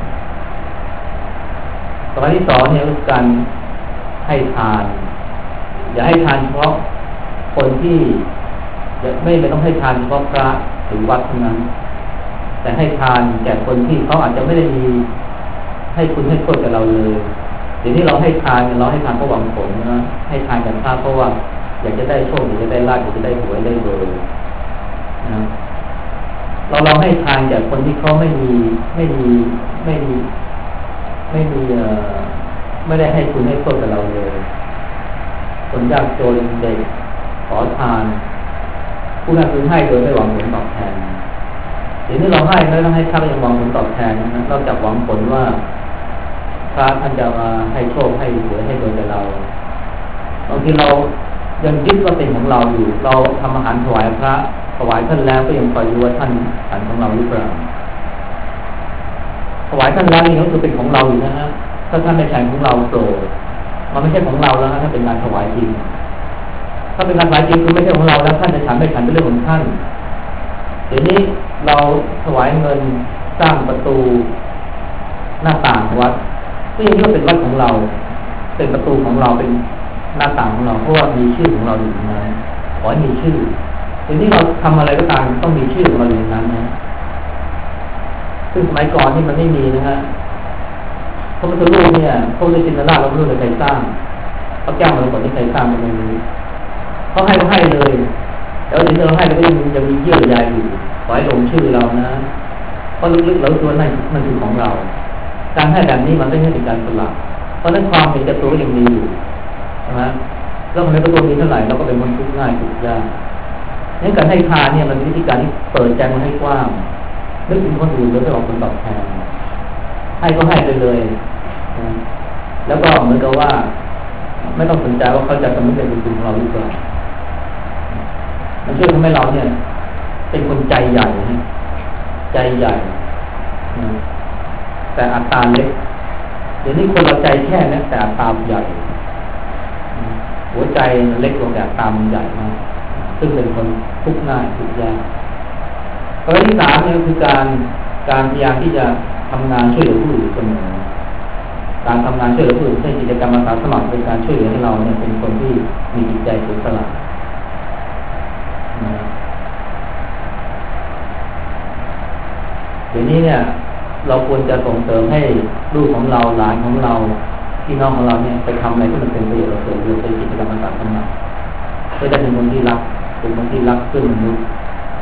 ประการที่สองเนี่ยคือการให้ทานอย่าให้ทานเฉพาะคนที่ไม่ไม่ต้องให้ทานเฉพาะพระหรือวัดเท่านั้นแต่ให้ทานแก่คนที่เขาอาจจะไม่ได้มีให้คุณให้โทษกับเราเลยเดี๋ยวนี้เราให้ทานเราให้ทานเพราะหวังผลนะให้ทานกันพระเพราะว่าอยากจะได้โชคอยากจะได้ลาภอยากจะได้หวยได้เบอร์นะเราเราให้ทานแก่คนที่เขาไม่มีไม่มีไม่มีไม่มีเอ่อไม่ได้ให้คุณให้โทษกับเราเลยคนยากจนเด็กขอทานผู้นั้นคือให้โดยไม่หวังผลตอบแทนเดี๋ยวนี้เราให้ไม่ต้องให้พระยังหวังผลตอบแทนนะเราจับหวังผลว่าพระท่านจะมาให้โชคให้หวยให้โดยกับเราบางทีเรายังยึดว่าเป็นของเราอยู่เราทำอาหารถวายพระถวายท่านแล้วก็ยังคอยดูว่าท่านฉันของเราหรือเปล่าถวายท่านแล้วนี่ก็คือเป็นของเราอยู่นะฮะถ้าท่านไม่ใช่ของเราโปรดมันไม่ใช่ของเราแล้วนะถ้าเป็นการถวายจริงถ้าเป็นการถวายจริงคือไม่ใช่ของเราแล้วท่านจะฉันไม่ฉันเป็นเรื่องของท่านเดี๋ยวนี้เราถวายเงินสร้างประตูหน้าต่างวัดซึ่งนี่ก็เป็นวัดของเราเป็นประตูของเราเป็นหน้าต่างของเราเพราะว่ามีชื่อของเราอยู่ในนั้นขอให้มีชื่อเดี๋ยวนี้เราทำอะไรก็ตามต้องมีชื่อของเราอยู่ในนั้นนะซึ่งสมัยก่อนนี่มันไม่มีนะฮะพระพุทธรูปเนี่ยพระพุทธชินราชเราไม่รู้เลยใครสร้างพระแก้วมรกตนี่ใครสร้างมันไม่รู้เขาให้ก็ให้เลยแล้วถึงเราให้เราก็ยังยังมีเยื่อใยอยู่ขอให้ลงชื่อเรานะเพราะลึกๆเราตัวนั้นมันคือของเราการให้แบบนี้มันไม่ใช่เป็นการสละเพราะนั้นความเห็นแก่ตัวก็ยังมีอยู่ใช่ไหมแล้วคนในตัวมีเท่าไหร่เราก็เป็นคนทุกข์ง่ายทุกข์ยากงั้นการให้ทานเนี่ยมันเป็นวิธีการที่เปิดใจมันให้กว้างนึกถึงคนอื่นแล้วจะออกผลตอบแทนให้ก็ให้ไปเลยนะแล้วก็เหมือนกับว่าไม่ต้องสนใจว่าเขาจะสำนึกในบุญคุณของเราหรือเปล่ามันช่วยทำให้เราเนี่ยเป็นคนใจใหญ่นะใจใหญ่นะแต่อัตตาเล็กเดี๋ยวนี้คนเราใจแค่นี้แต่อัตตาใหญ่หัวใจเล็กลงแต่อัตตามันใหญ่มากซึ่งเป็นคนทุกข์ง่ายทุกข์ยากประการที่สามเนี่ยคือการการพยายามที่จะทำงานช่วยเหลือผู้อื่นเสมอการทำงานช่วยเหลือผู้อื่นในกิจกรรมอาสาสมัครเป็นการช่วยเหลือให้เราเนี่ยเป็นคนที่มีจิตใจเสียสละเดี๋ยวนี้เนี่ยเราควรจะส่งเสริมให้ลูกของเราหลานของเราพี่น้องของเราเนี่ยไปทำอะไรที่มันเป็นประโยชน์ต่อส่วนรวมในกิจกรรมอาสาสมัครเพื่อจะเป็นคนที่รักเป็นคนที่รักเพื่อนมนุษย์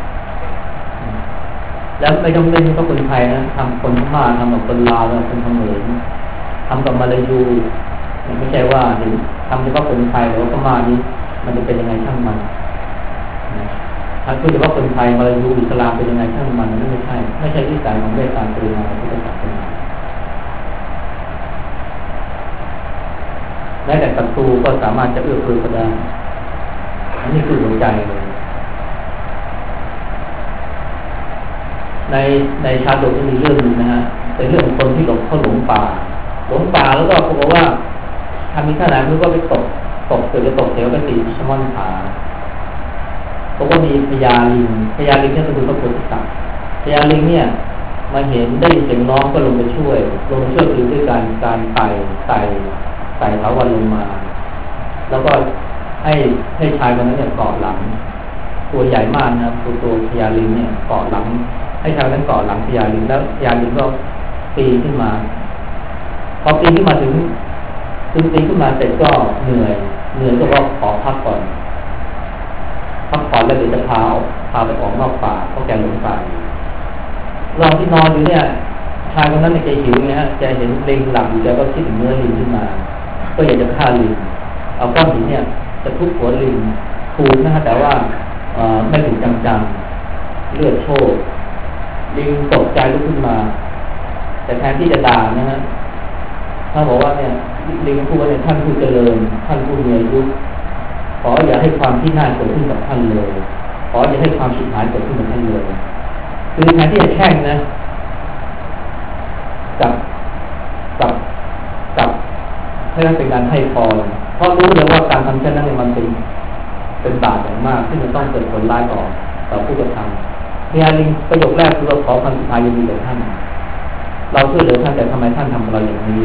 แล้วไม่ต้องเล่นกับคนไทยนะทำคนพม่าทำกับคนลาวแล้วคนเขมรทำกับมาลายูไม่ใช่ว่าเห็นทำเฉพาะคนไทยหรือว่าพม่านี้มันจะเป็นยังไงช่างมันถ้าพูดเฉพาะคนไทยมาลายูอิสลามเป็นยังไงช่างมันนั่นไม่ใช่ไม่ใช่ที่การของเมตตากรุณาที่จะตัดสินแม้แต่ศัตรูก็สามารถจะเอื้อเฟื้อก็ได้อันนี้คือหัวใจเลยในในชาดกมีเรื่องนึงนะฮะเป็นเรื่องของคนที่หลงเขาหลงป่าหลงป่าแล้วก็บอกว่าทำมีท่าไหนไม่รู้ก็ไปตกตกเกิดจะตกเสียวไปตีชะม่อนขาบอกว่ามีพญาลิงพญาลิงเนี่ยก็คือพระโพธิสัตว์พญาลิงเนี่ยมาเห็นได้ยินเสียงร้องก็ลงไปช่วยลงไปช่วยคือด้วยการการไต่ไต่ไต่เถาวัลย์ลงมาแล้วก็ให้ให้ชายคนนั้นเนี่ยเกาะหลังตัวใหญ่มากนะตัวตัวพญาลิงเนี่ยเกาะหลังให้ชายนั้นเกาะหลังพญาลิงแล้วพญาลิงก็ปีนขึ้นมาพอปีนขึ้นมาถึงถึงปีนขึ้นมาเสร็จก็เหนื่อยเหนื่อยก็ว่าขอพักก่อนพักผ่อนแล้วเดี๋ยวจะพาพาไปออกนอกป่าเพราะแกหลงป่าเราที่นอนอยู่เนี่ยชายคนนั้นเนี่ยแกหิวไงฮะแกเห็นลิงหลับอยู่แกก็คิดถึงเนื้อลิงขึ้นมาก็อยากจะฆ่าลิงเอาก้อนหินเนี่ยจะทุบหัวลิงถูกนะฮะแต่ว่าไม่ถึงจังๆเลือดโชกลิงตกใจลุกขึ้นมาแต่แทนที่จะด่านะฮะถ้าบอกว่าเนี่ยลิงพูดว่าเนี่ยท่านผู้เจริญท่านผู้มีอายุขออย่าให้ความที่น่าเกิดขึ้นกับท่านเลยขออย่าให้ความผิดหายเกิดขึ้นกับท่านเลยคือแทนที่จะแช่งนะกับกับกับให้นั่นเป็นการให้พรเพราะรู้เลยว่าการทำเช่นนั้นเนี่ยมันเป็นเป็นบาปอย่างมากที่มันต้องเกิดผลร้ายต่อต่อผู้กระทำพญาลิงประโยคแรกคือเราขอคำสุดท้ายยินดีกับท่านเราช่วยเหลือท่านแต่ทำไมท่านทำกับเราอย่างนี้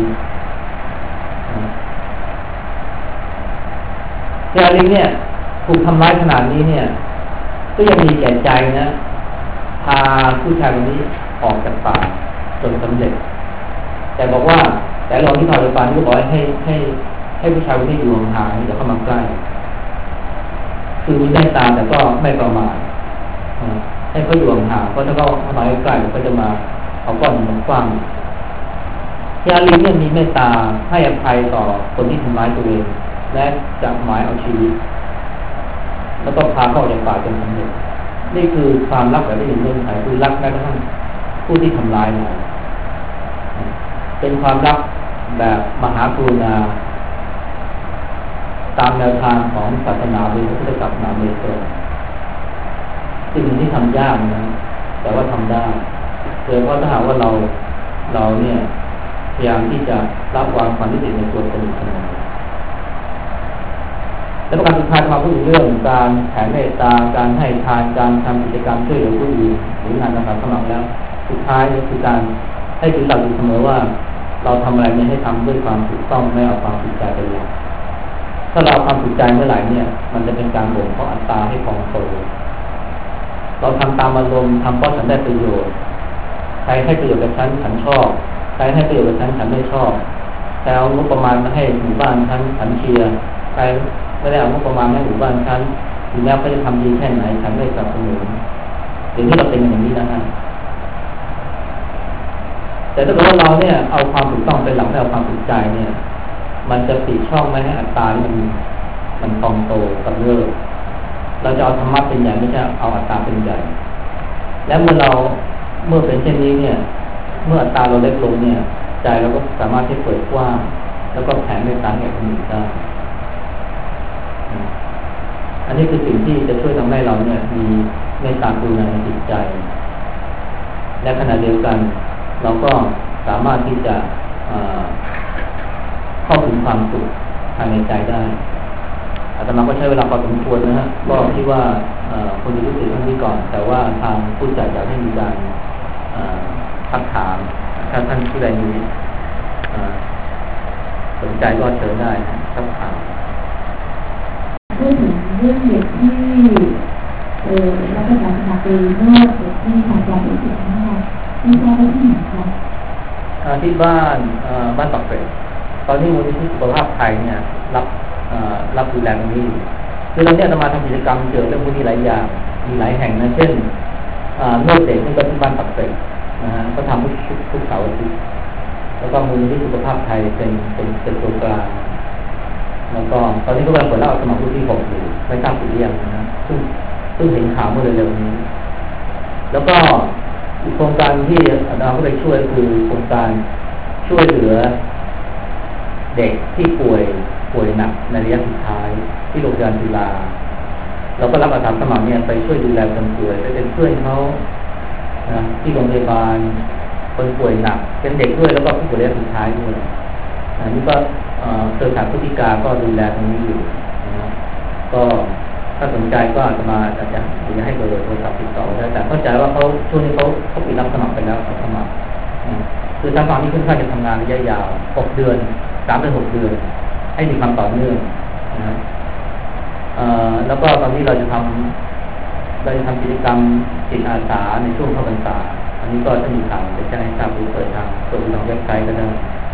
พญาลิงเนี่ยถูกทำร้ายขนาดนี้เนี่ยก็ยังมีแก่ใจนะพาผู้ชายคนนี้ออกจากป่าจนสำเร็จแต่บอกว่าแต่รองที่พาไปป่านี่ก็บอกให้ให้ให้ผู้ชายคนนี้อยู่ห่างๆอย่าเข้ามาใกล้คือมีเมตตาแต่ก็ไม่ประมาทให้เขาอยู่ห่างๆเพราะถ้าเขาเข้ามาใกล้ๆเขาจะมาเอาก้อนหินมันกว้างพญาลิงเนี่ยมีเมตตาให้อภัยต่อคนที่ทำร้ายตัวเองและจะหมายเอาชีวิตแล้วก็พาเขาออกจากป่าจนสำเร็จนี่คือความรักแบบที่มีเงื่อนไขคือรักแม้กระทั่งผู้ที่ทำร้ายเราเป็นความรักแบบมหากรุณาตามแนวทางของศาสนาหรือพระพุทธศาสนาโดยตรงสิ่งที่ทำยากนะแต่ว่าทำได้โดยเพราะถ้าหากว่าเราเราเนี่ยพยายามที่จะรับวางความที่ติดในตัวตนของเราและประการสุดท้ายมาพูดถึงเรื่องการแผ่เมตตาการให้ทานการทำกิจกรรมช่วยเหลือผู้อื่นหรืองานอาสาสมัครแล้วสุดท้ายก็คือการให้ถือหลักอยู่เสมอว่าเราทำอะไรเนี่ยให้ทำด้วยความถูกต้องไม่เอาความผิดใจเป็นหลักถ้าเราความผิดใจเมื่อไหร่เนี่ยมันจะเป็นการบ่มเพราะอัตตาให้พองโตเราทำตามอารมณ์ทำเพราะฉันได้ประโยชน์ใครให้ประโยชน์กับฉันฉันชอบใครให้ประโยชน์กับฉันฉันไม่ชอบใครเอางบประมาณมาให้หมู่บ้านฉันฉันเชียร์ใครไม่ได้เอางบประมาณให้หมู่บ้านฉันถึงแม้เขาจะทำดีแค่ไหนฉันไม่สนับสนุนเดี๋ยวนี้เราเป็นอย่างนี้นะฮะแต่ถ้าเกิดว่าเราเนี่ยเอาความถูกต้องเป็นหลักไม่เอาความถูกใจเนี่ยมันจะปิดช่องไม่ให้อัตตามันมันพองโตกับเลิกเราจะเอาธรรมะเป็นใหญ่ไม่ใช่เอาอัตตาเป็นใหญ่แล้วเมื่อเราเมื่อเป็นเช่นนี้เนี่ยเมื่ออัตราเราเล็กลงเนี่ยใจเราก็สามารถที่เปิดกว้างแล้วก็แผ่เมตตาแก่คนอื่นได้อันนี้คือสิ่งที่จะช่วยทำให้เราเนี่ยมีเมตตากรุณาในจิตใจและขณะเดียวกันเราก็สามารถที่จะเข้าถึงความสุขภายในใจได้อาตมาก็ใช้เวลาพอสมควรนะฮะก็คิดว่าคนจะรู้สึกท่านนี้ก่อนแต่ว่าทางผู้จัดอยากให้มีการทักถามถ้าท่านผู้ใดมีสนใจก็เชิญได้ทักถามพูดถึงเรื่องเด็กที่เออรับประทานอาหารเป็นโรคเด็กที่ขาดการรู้สึกนะคะที่ทราบว่าที่ไหนคะที่บ้านบ้านปักเกร็ดตอนนี้มูลนิธิสุขภาพไทยเนี่ยรับรับดูแลตรงนี้คือเราเนี่ยจะมาทำกิจกรรมเกี่ยวกับเรื่องพวกนี้หลายอย่างมีหลายแห่งนะเช่นนวดเด็กนี่ก็ที่บ้านปักเกร็ดนะฮะก็ทำทุกทุกเสาร์อาทิตย์แล้วก็มูลนิธิสุขภาพไทยเป็นเป็นเป็นตัวกลางแล้วก็ตอนนี้ก็กำลังเปิดรับสมัครผู้ที่หกอยู่ไม่ทราบกี่เรื่องนะฮะซึ่งซึ่งเห็นข่าวเมื่อเร็วๆนี้แล้วก็อีกโครงการที่เราก็ไปช่วยคือโครงการช่วยเหลือเด็กที่ป่วยป่วยหนักในระยะสุดท้ายที่โรงพยาบาลจุฬาเราก็รับอาสาสมัครเนี่ยไปช่วยดูแลคนป่วยไปเป็นเพื่อนเขานะที่โรงพยาบาลคนป่วยหนักเป็นเด็กด้วยแล้วก็ผู้ป่วยระยะสุดท้ายด้วยอันนี้ก็เครือข่ายพุทธิกาก็ดูแลตรงนี้อยู่นะก็ถ้าสนใจก็อาจจะมาอาจจะจะให้เบอร์โทรศัพท์ติดต่อได้แต่เข้าใจว่าเขาช่วงนี้เขาเขาปิดรับสมัครไปแล้วเขาสมัครคือทางฝั่งนี้ค่อนข้างจะทำงานระยะยาวหกเดือนสามถึงหกเดือนให้มีความต่อเนื่องนะแล้วก็ตอนนี้เราจะทำเราจะทำกิจกรรมจิตอาสาในช่วงเข้าพรรษาอันนี้ก็จะมีข่าวจะแจ้งให้ทราบหรือเปิดทางเปิดทางเว็บไซต์ก็ได้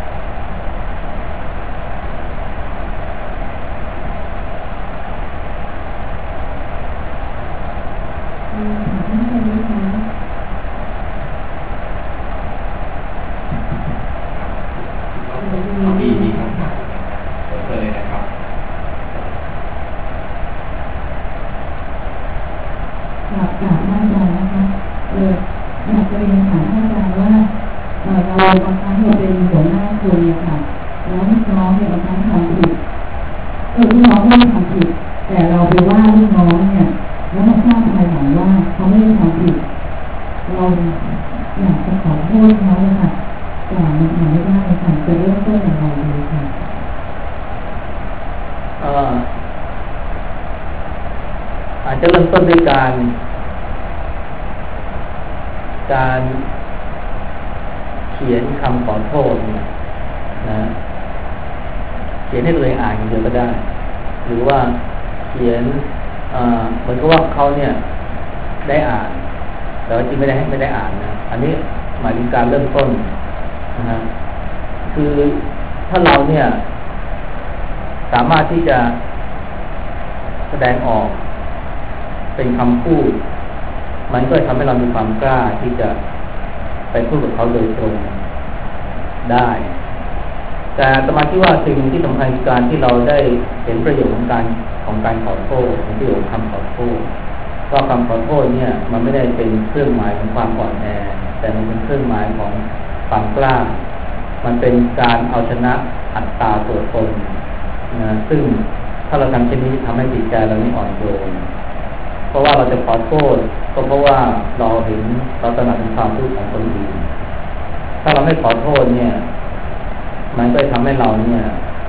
มีมีคำถามเชิญเลยนะครับกราบกราบท่านอาจารย์นะคะเอออยากจะเรียนถามท่านอาจารย์ว่าเราบางครั้งเราเป็นหัวหน้าคนเนี่ยค่ะแล้วลูกน้องเนี่ยบางครั้งทำผิดเออลูกน้องไม่ได้ทำผิดแต่เราไปว่าลูกน้องเนี่ยแล้วมาทราบภายหลังว่าเขาไม่ได้ทำผิดเราอยากจะขอโทษเขาเลยค่ะแต่มันทำไม่ได้ค่ะจะเริ่มต้นอย่างไรดีค่ะอาจจะเริ่มต้นด้วยการการเขียนคำขอโทษเนี่ยนะเขียนให้ตัวเองอ่านอย่างเดียวก็ได้หรือว่าเขียนเหมือนกับว่าเขาเนี่ยได้อ่านแต่ว่าจริงไม่ได้ไม่ได้อ่านนะอันนี้หมายถึงการเริ่มต้นนะฮะคือถ้าเราเนี่ยสามารถที่จะแสดงออกเป็นคำพูดมันก็ทำให้เรามีความกล้าที่จะไปพูดกับเขาโดยตรงได้แต่สมาธิว่าสิ่งที่สำคัญคือการที่เราได้เห็นประโยชน์ของการของการขอโทษของประโยชน์คำขอโทษว่าคำขอโทษเนี่ยมันไม่ได้เป็นเครื่องหมายของความอ่อนแอแต่มันเป็นเครื่องหมายของความกล้ามันเป็นการเอาชนะอัตตาตัวตนนะซึ่งถ้าเราทำเช่นนี้ทำให้จิตใจเราไม่อ่อนโยนเพราะว่าเราจะขอโทษก็เพราะว่าเราเห็นเราตระหนักถึงความทุกข์ของคนอื่นถ้าเราไม่ขอโทษเนี่ยมันก็จะทำให้เราเนี่ย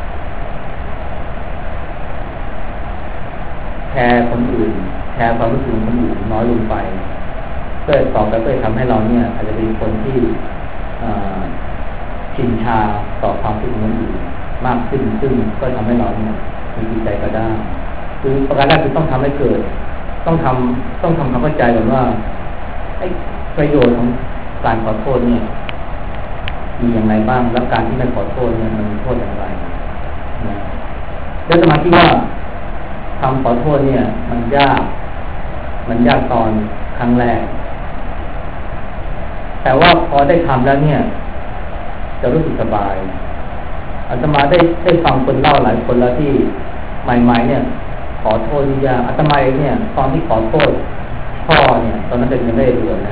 แคร์คนอื่นแคร์ความรู้สึกของคนอื่นน้อยลงไปก็ต่อไปก็จะทำให้เราเนี่ยอาจจะเป็นคนที่ชินชาต่อความทุกข์ของคนอื่นมากขึ้นซึ่งก็ทำให้เราเนี่ยมีจิตใจกระด้างคือประการแรกคือต้องทำให้เกิดต้องทำต้องทำความเข้าใจก่อนว่าไอ้ประโยชน์ของการขอโทษเนี่ยมีอย่างไรบ้างแล้วการที่ไม่ขอโทษเนี่ยมันมีโทษอย่างไรนะแล้วสมาธิว่าคำขอโทษเนี่ยมันยากมันยากตอนครั้งแรกแต่ว่าพอได้ทำแล้วเนี่ยจะรู้สึกสบายอาตมาได้ได้ฟังคนเล่าหลายคนแล้วที่ใหม่ๆเนี่ยขอโทษที่ยากอาตมาเองเนี่ยตอนที่ขอโทษพ่อเนี่ยตอนนั้นเป็นยังไม่ได้บวชนะ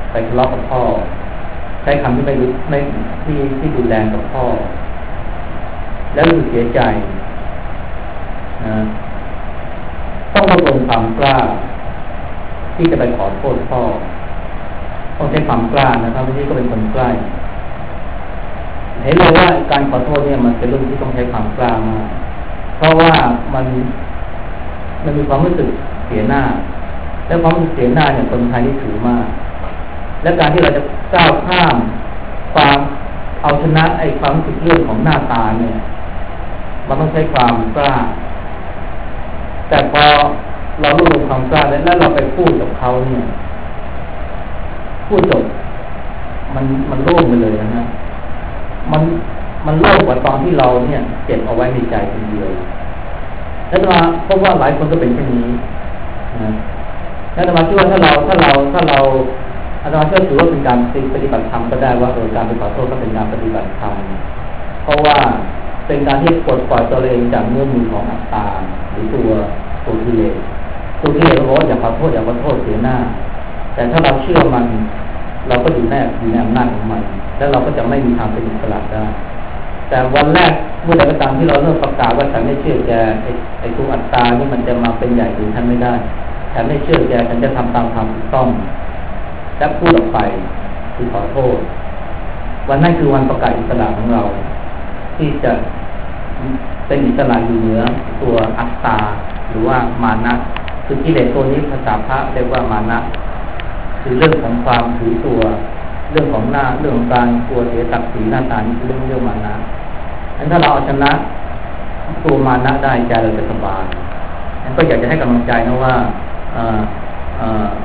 ไปทะเลาะกับพ่อใช้คำที่ไม่รู้ไม่ที่ที่ดูแรงกับพ่อแล้วรู้เสียใจนะต้องรวบรวมความกล้าที่จะไปขอโทษพ่อต้องใช้ความกล้านะครับที่ก็เป็นคนใกล้เห็นเลยว่าการขอโทษเนี่ยมันเป็นเรื่องที่ต้องใช้ความกล้ามากเพราะว่ามันมันมีความรู้สึกเสียหน้าและความรู้สึกเสียหน้าเนี่ยคนไทยนี่ถือมากและการที่เราจะก้าวข้ามความเอาชนะไอ้ความรู้สึกเรื่องของหน้าตาเนี่ยมันต้องใช้ความกล้าแต่พอเรารวบรวมความกล้าแล้วเราไปพูดกับเขาเนี่ยพูดจบมันมันโล่งไปเลยนะฮะมันมันโล่งกว่าตอนที่เราเนี่ยเก็บเอาไว้ในใจคนเดียวแล้วมาพบว่าหลายคนก็เป็นเช่นนี้นะแล้วมาเชื่อว่าถ้าเราถ้าเราถ้าเราอาจารย์เชื่อถือว่าเป็นการปฏิบัติธรรมก็ได้ว่าเออการไปขอโทษก็เป็นการปฏิบัติธรรมเพราะว่าเป็นการที่ปลดปล่อยตัวเองจากเงื่อนมือของอัตตาหรือตัวตัวกิเลสตัวกิเลสเราบอกว่าอย่าขอโทษอย่าขอโทษเสียหน้าแต่ถ้าเราเชื่อมันเราก็อยู่แน่อยู่ในอำนาจของมันแล้วเราก็จะไม่มีทางเป็นอิสระได้แต่วันแรกเมื่อใดก็ตามที่เราเริ่มประกาศว่าฉันไม่เชื่อแกไอ้ไอ้ตัวอัตตานี่มันจะมาเป็นใหญ่หรือฉันไม่ได้ฉันไม่เชื่อแกฉันจะทำตามความถูกต้องและพูดออกไปคือขอโทษวันนั้นคือวันประกาศอิสระของเราที่จะเป็นอิสระอยู่เหนือตัวอัตตาหรือว่ามานะคือกิเลสตัวนี้ภาษาพระเรียกว่ามานะคือเรื่องของความถือตัวเรื่องของหน้าเรื่องของการกลัวเสียศักดิ์ศรีหน้าตานี่คือเรื่องเรื่องมานะงั้นถ้าเราเอาชนะตัวมานะได้ใจเราจะสบายงั้นก็อยากจะให้กำลังใจนะว่าเอ่อเอ่อ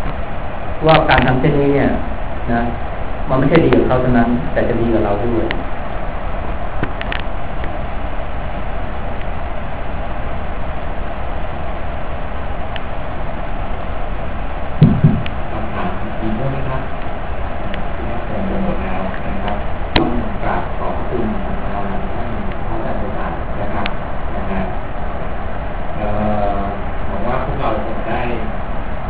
ว่าการทำเช่นนี้เนี่ยนะมันไม่ใช่ดีกับเขาเท่านั้นแต่จะดีกับเราด้วย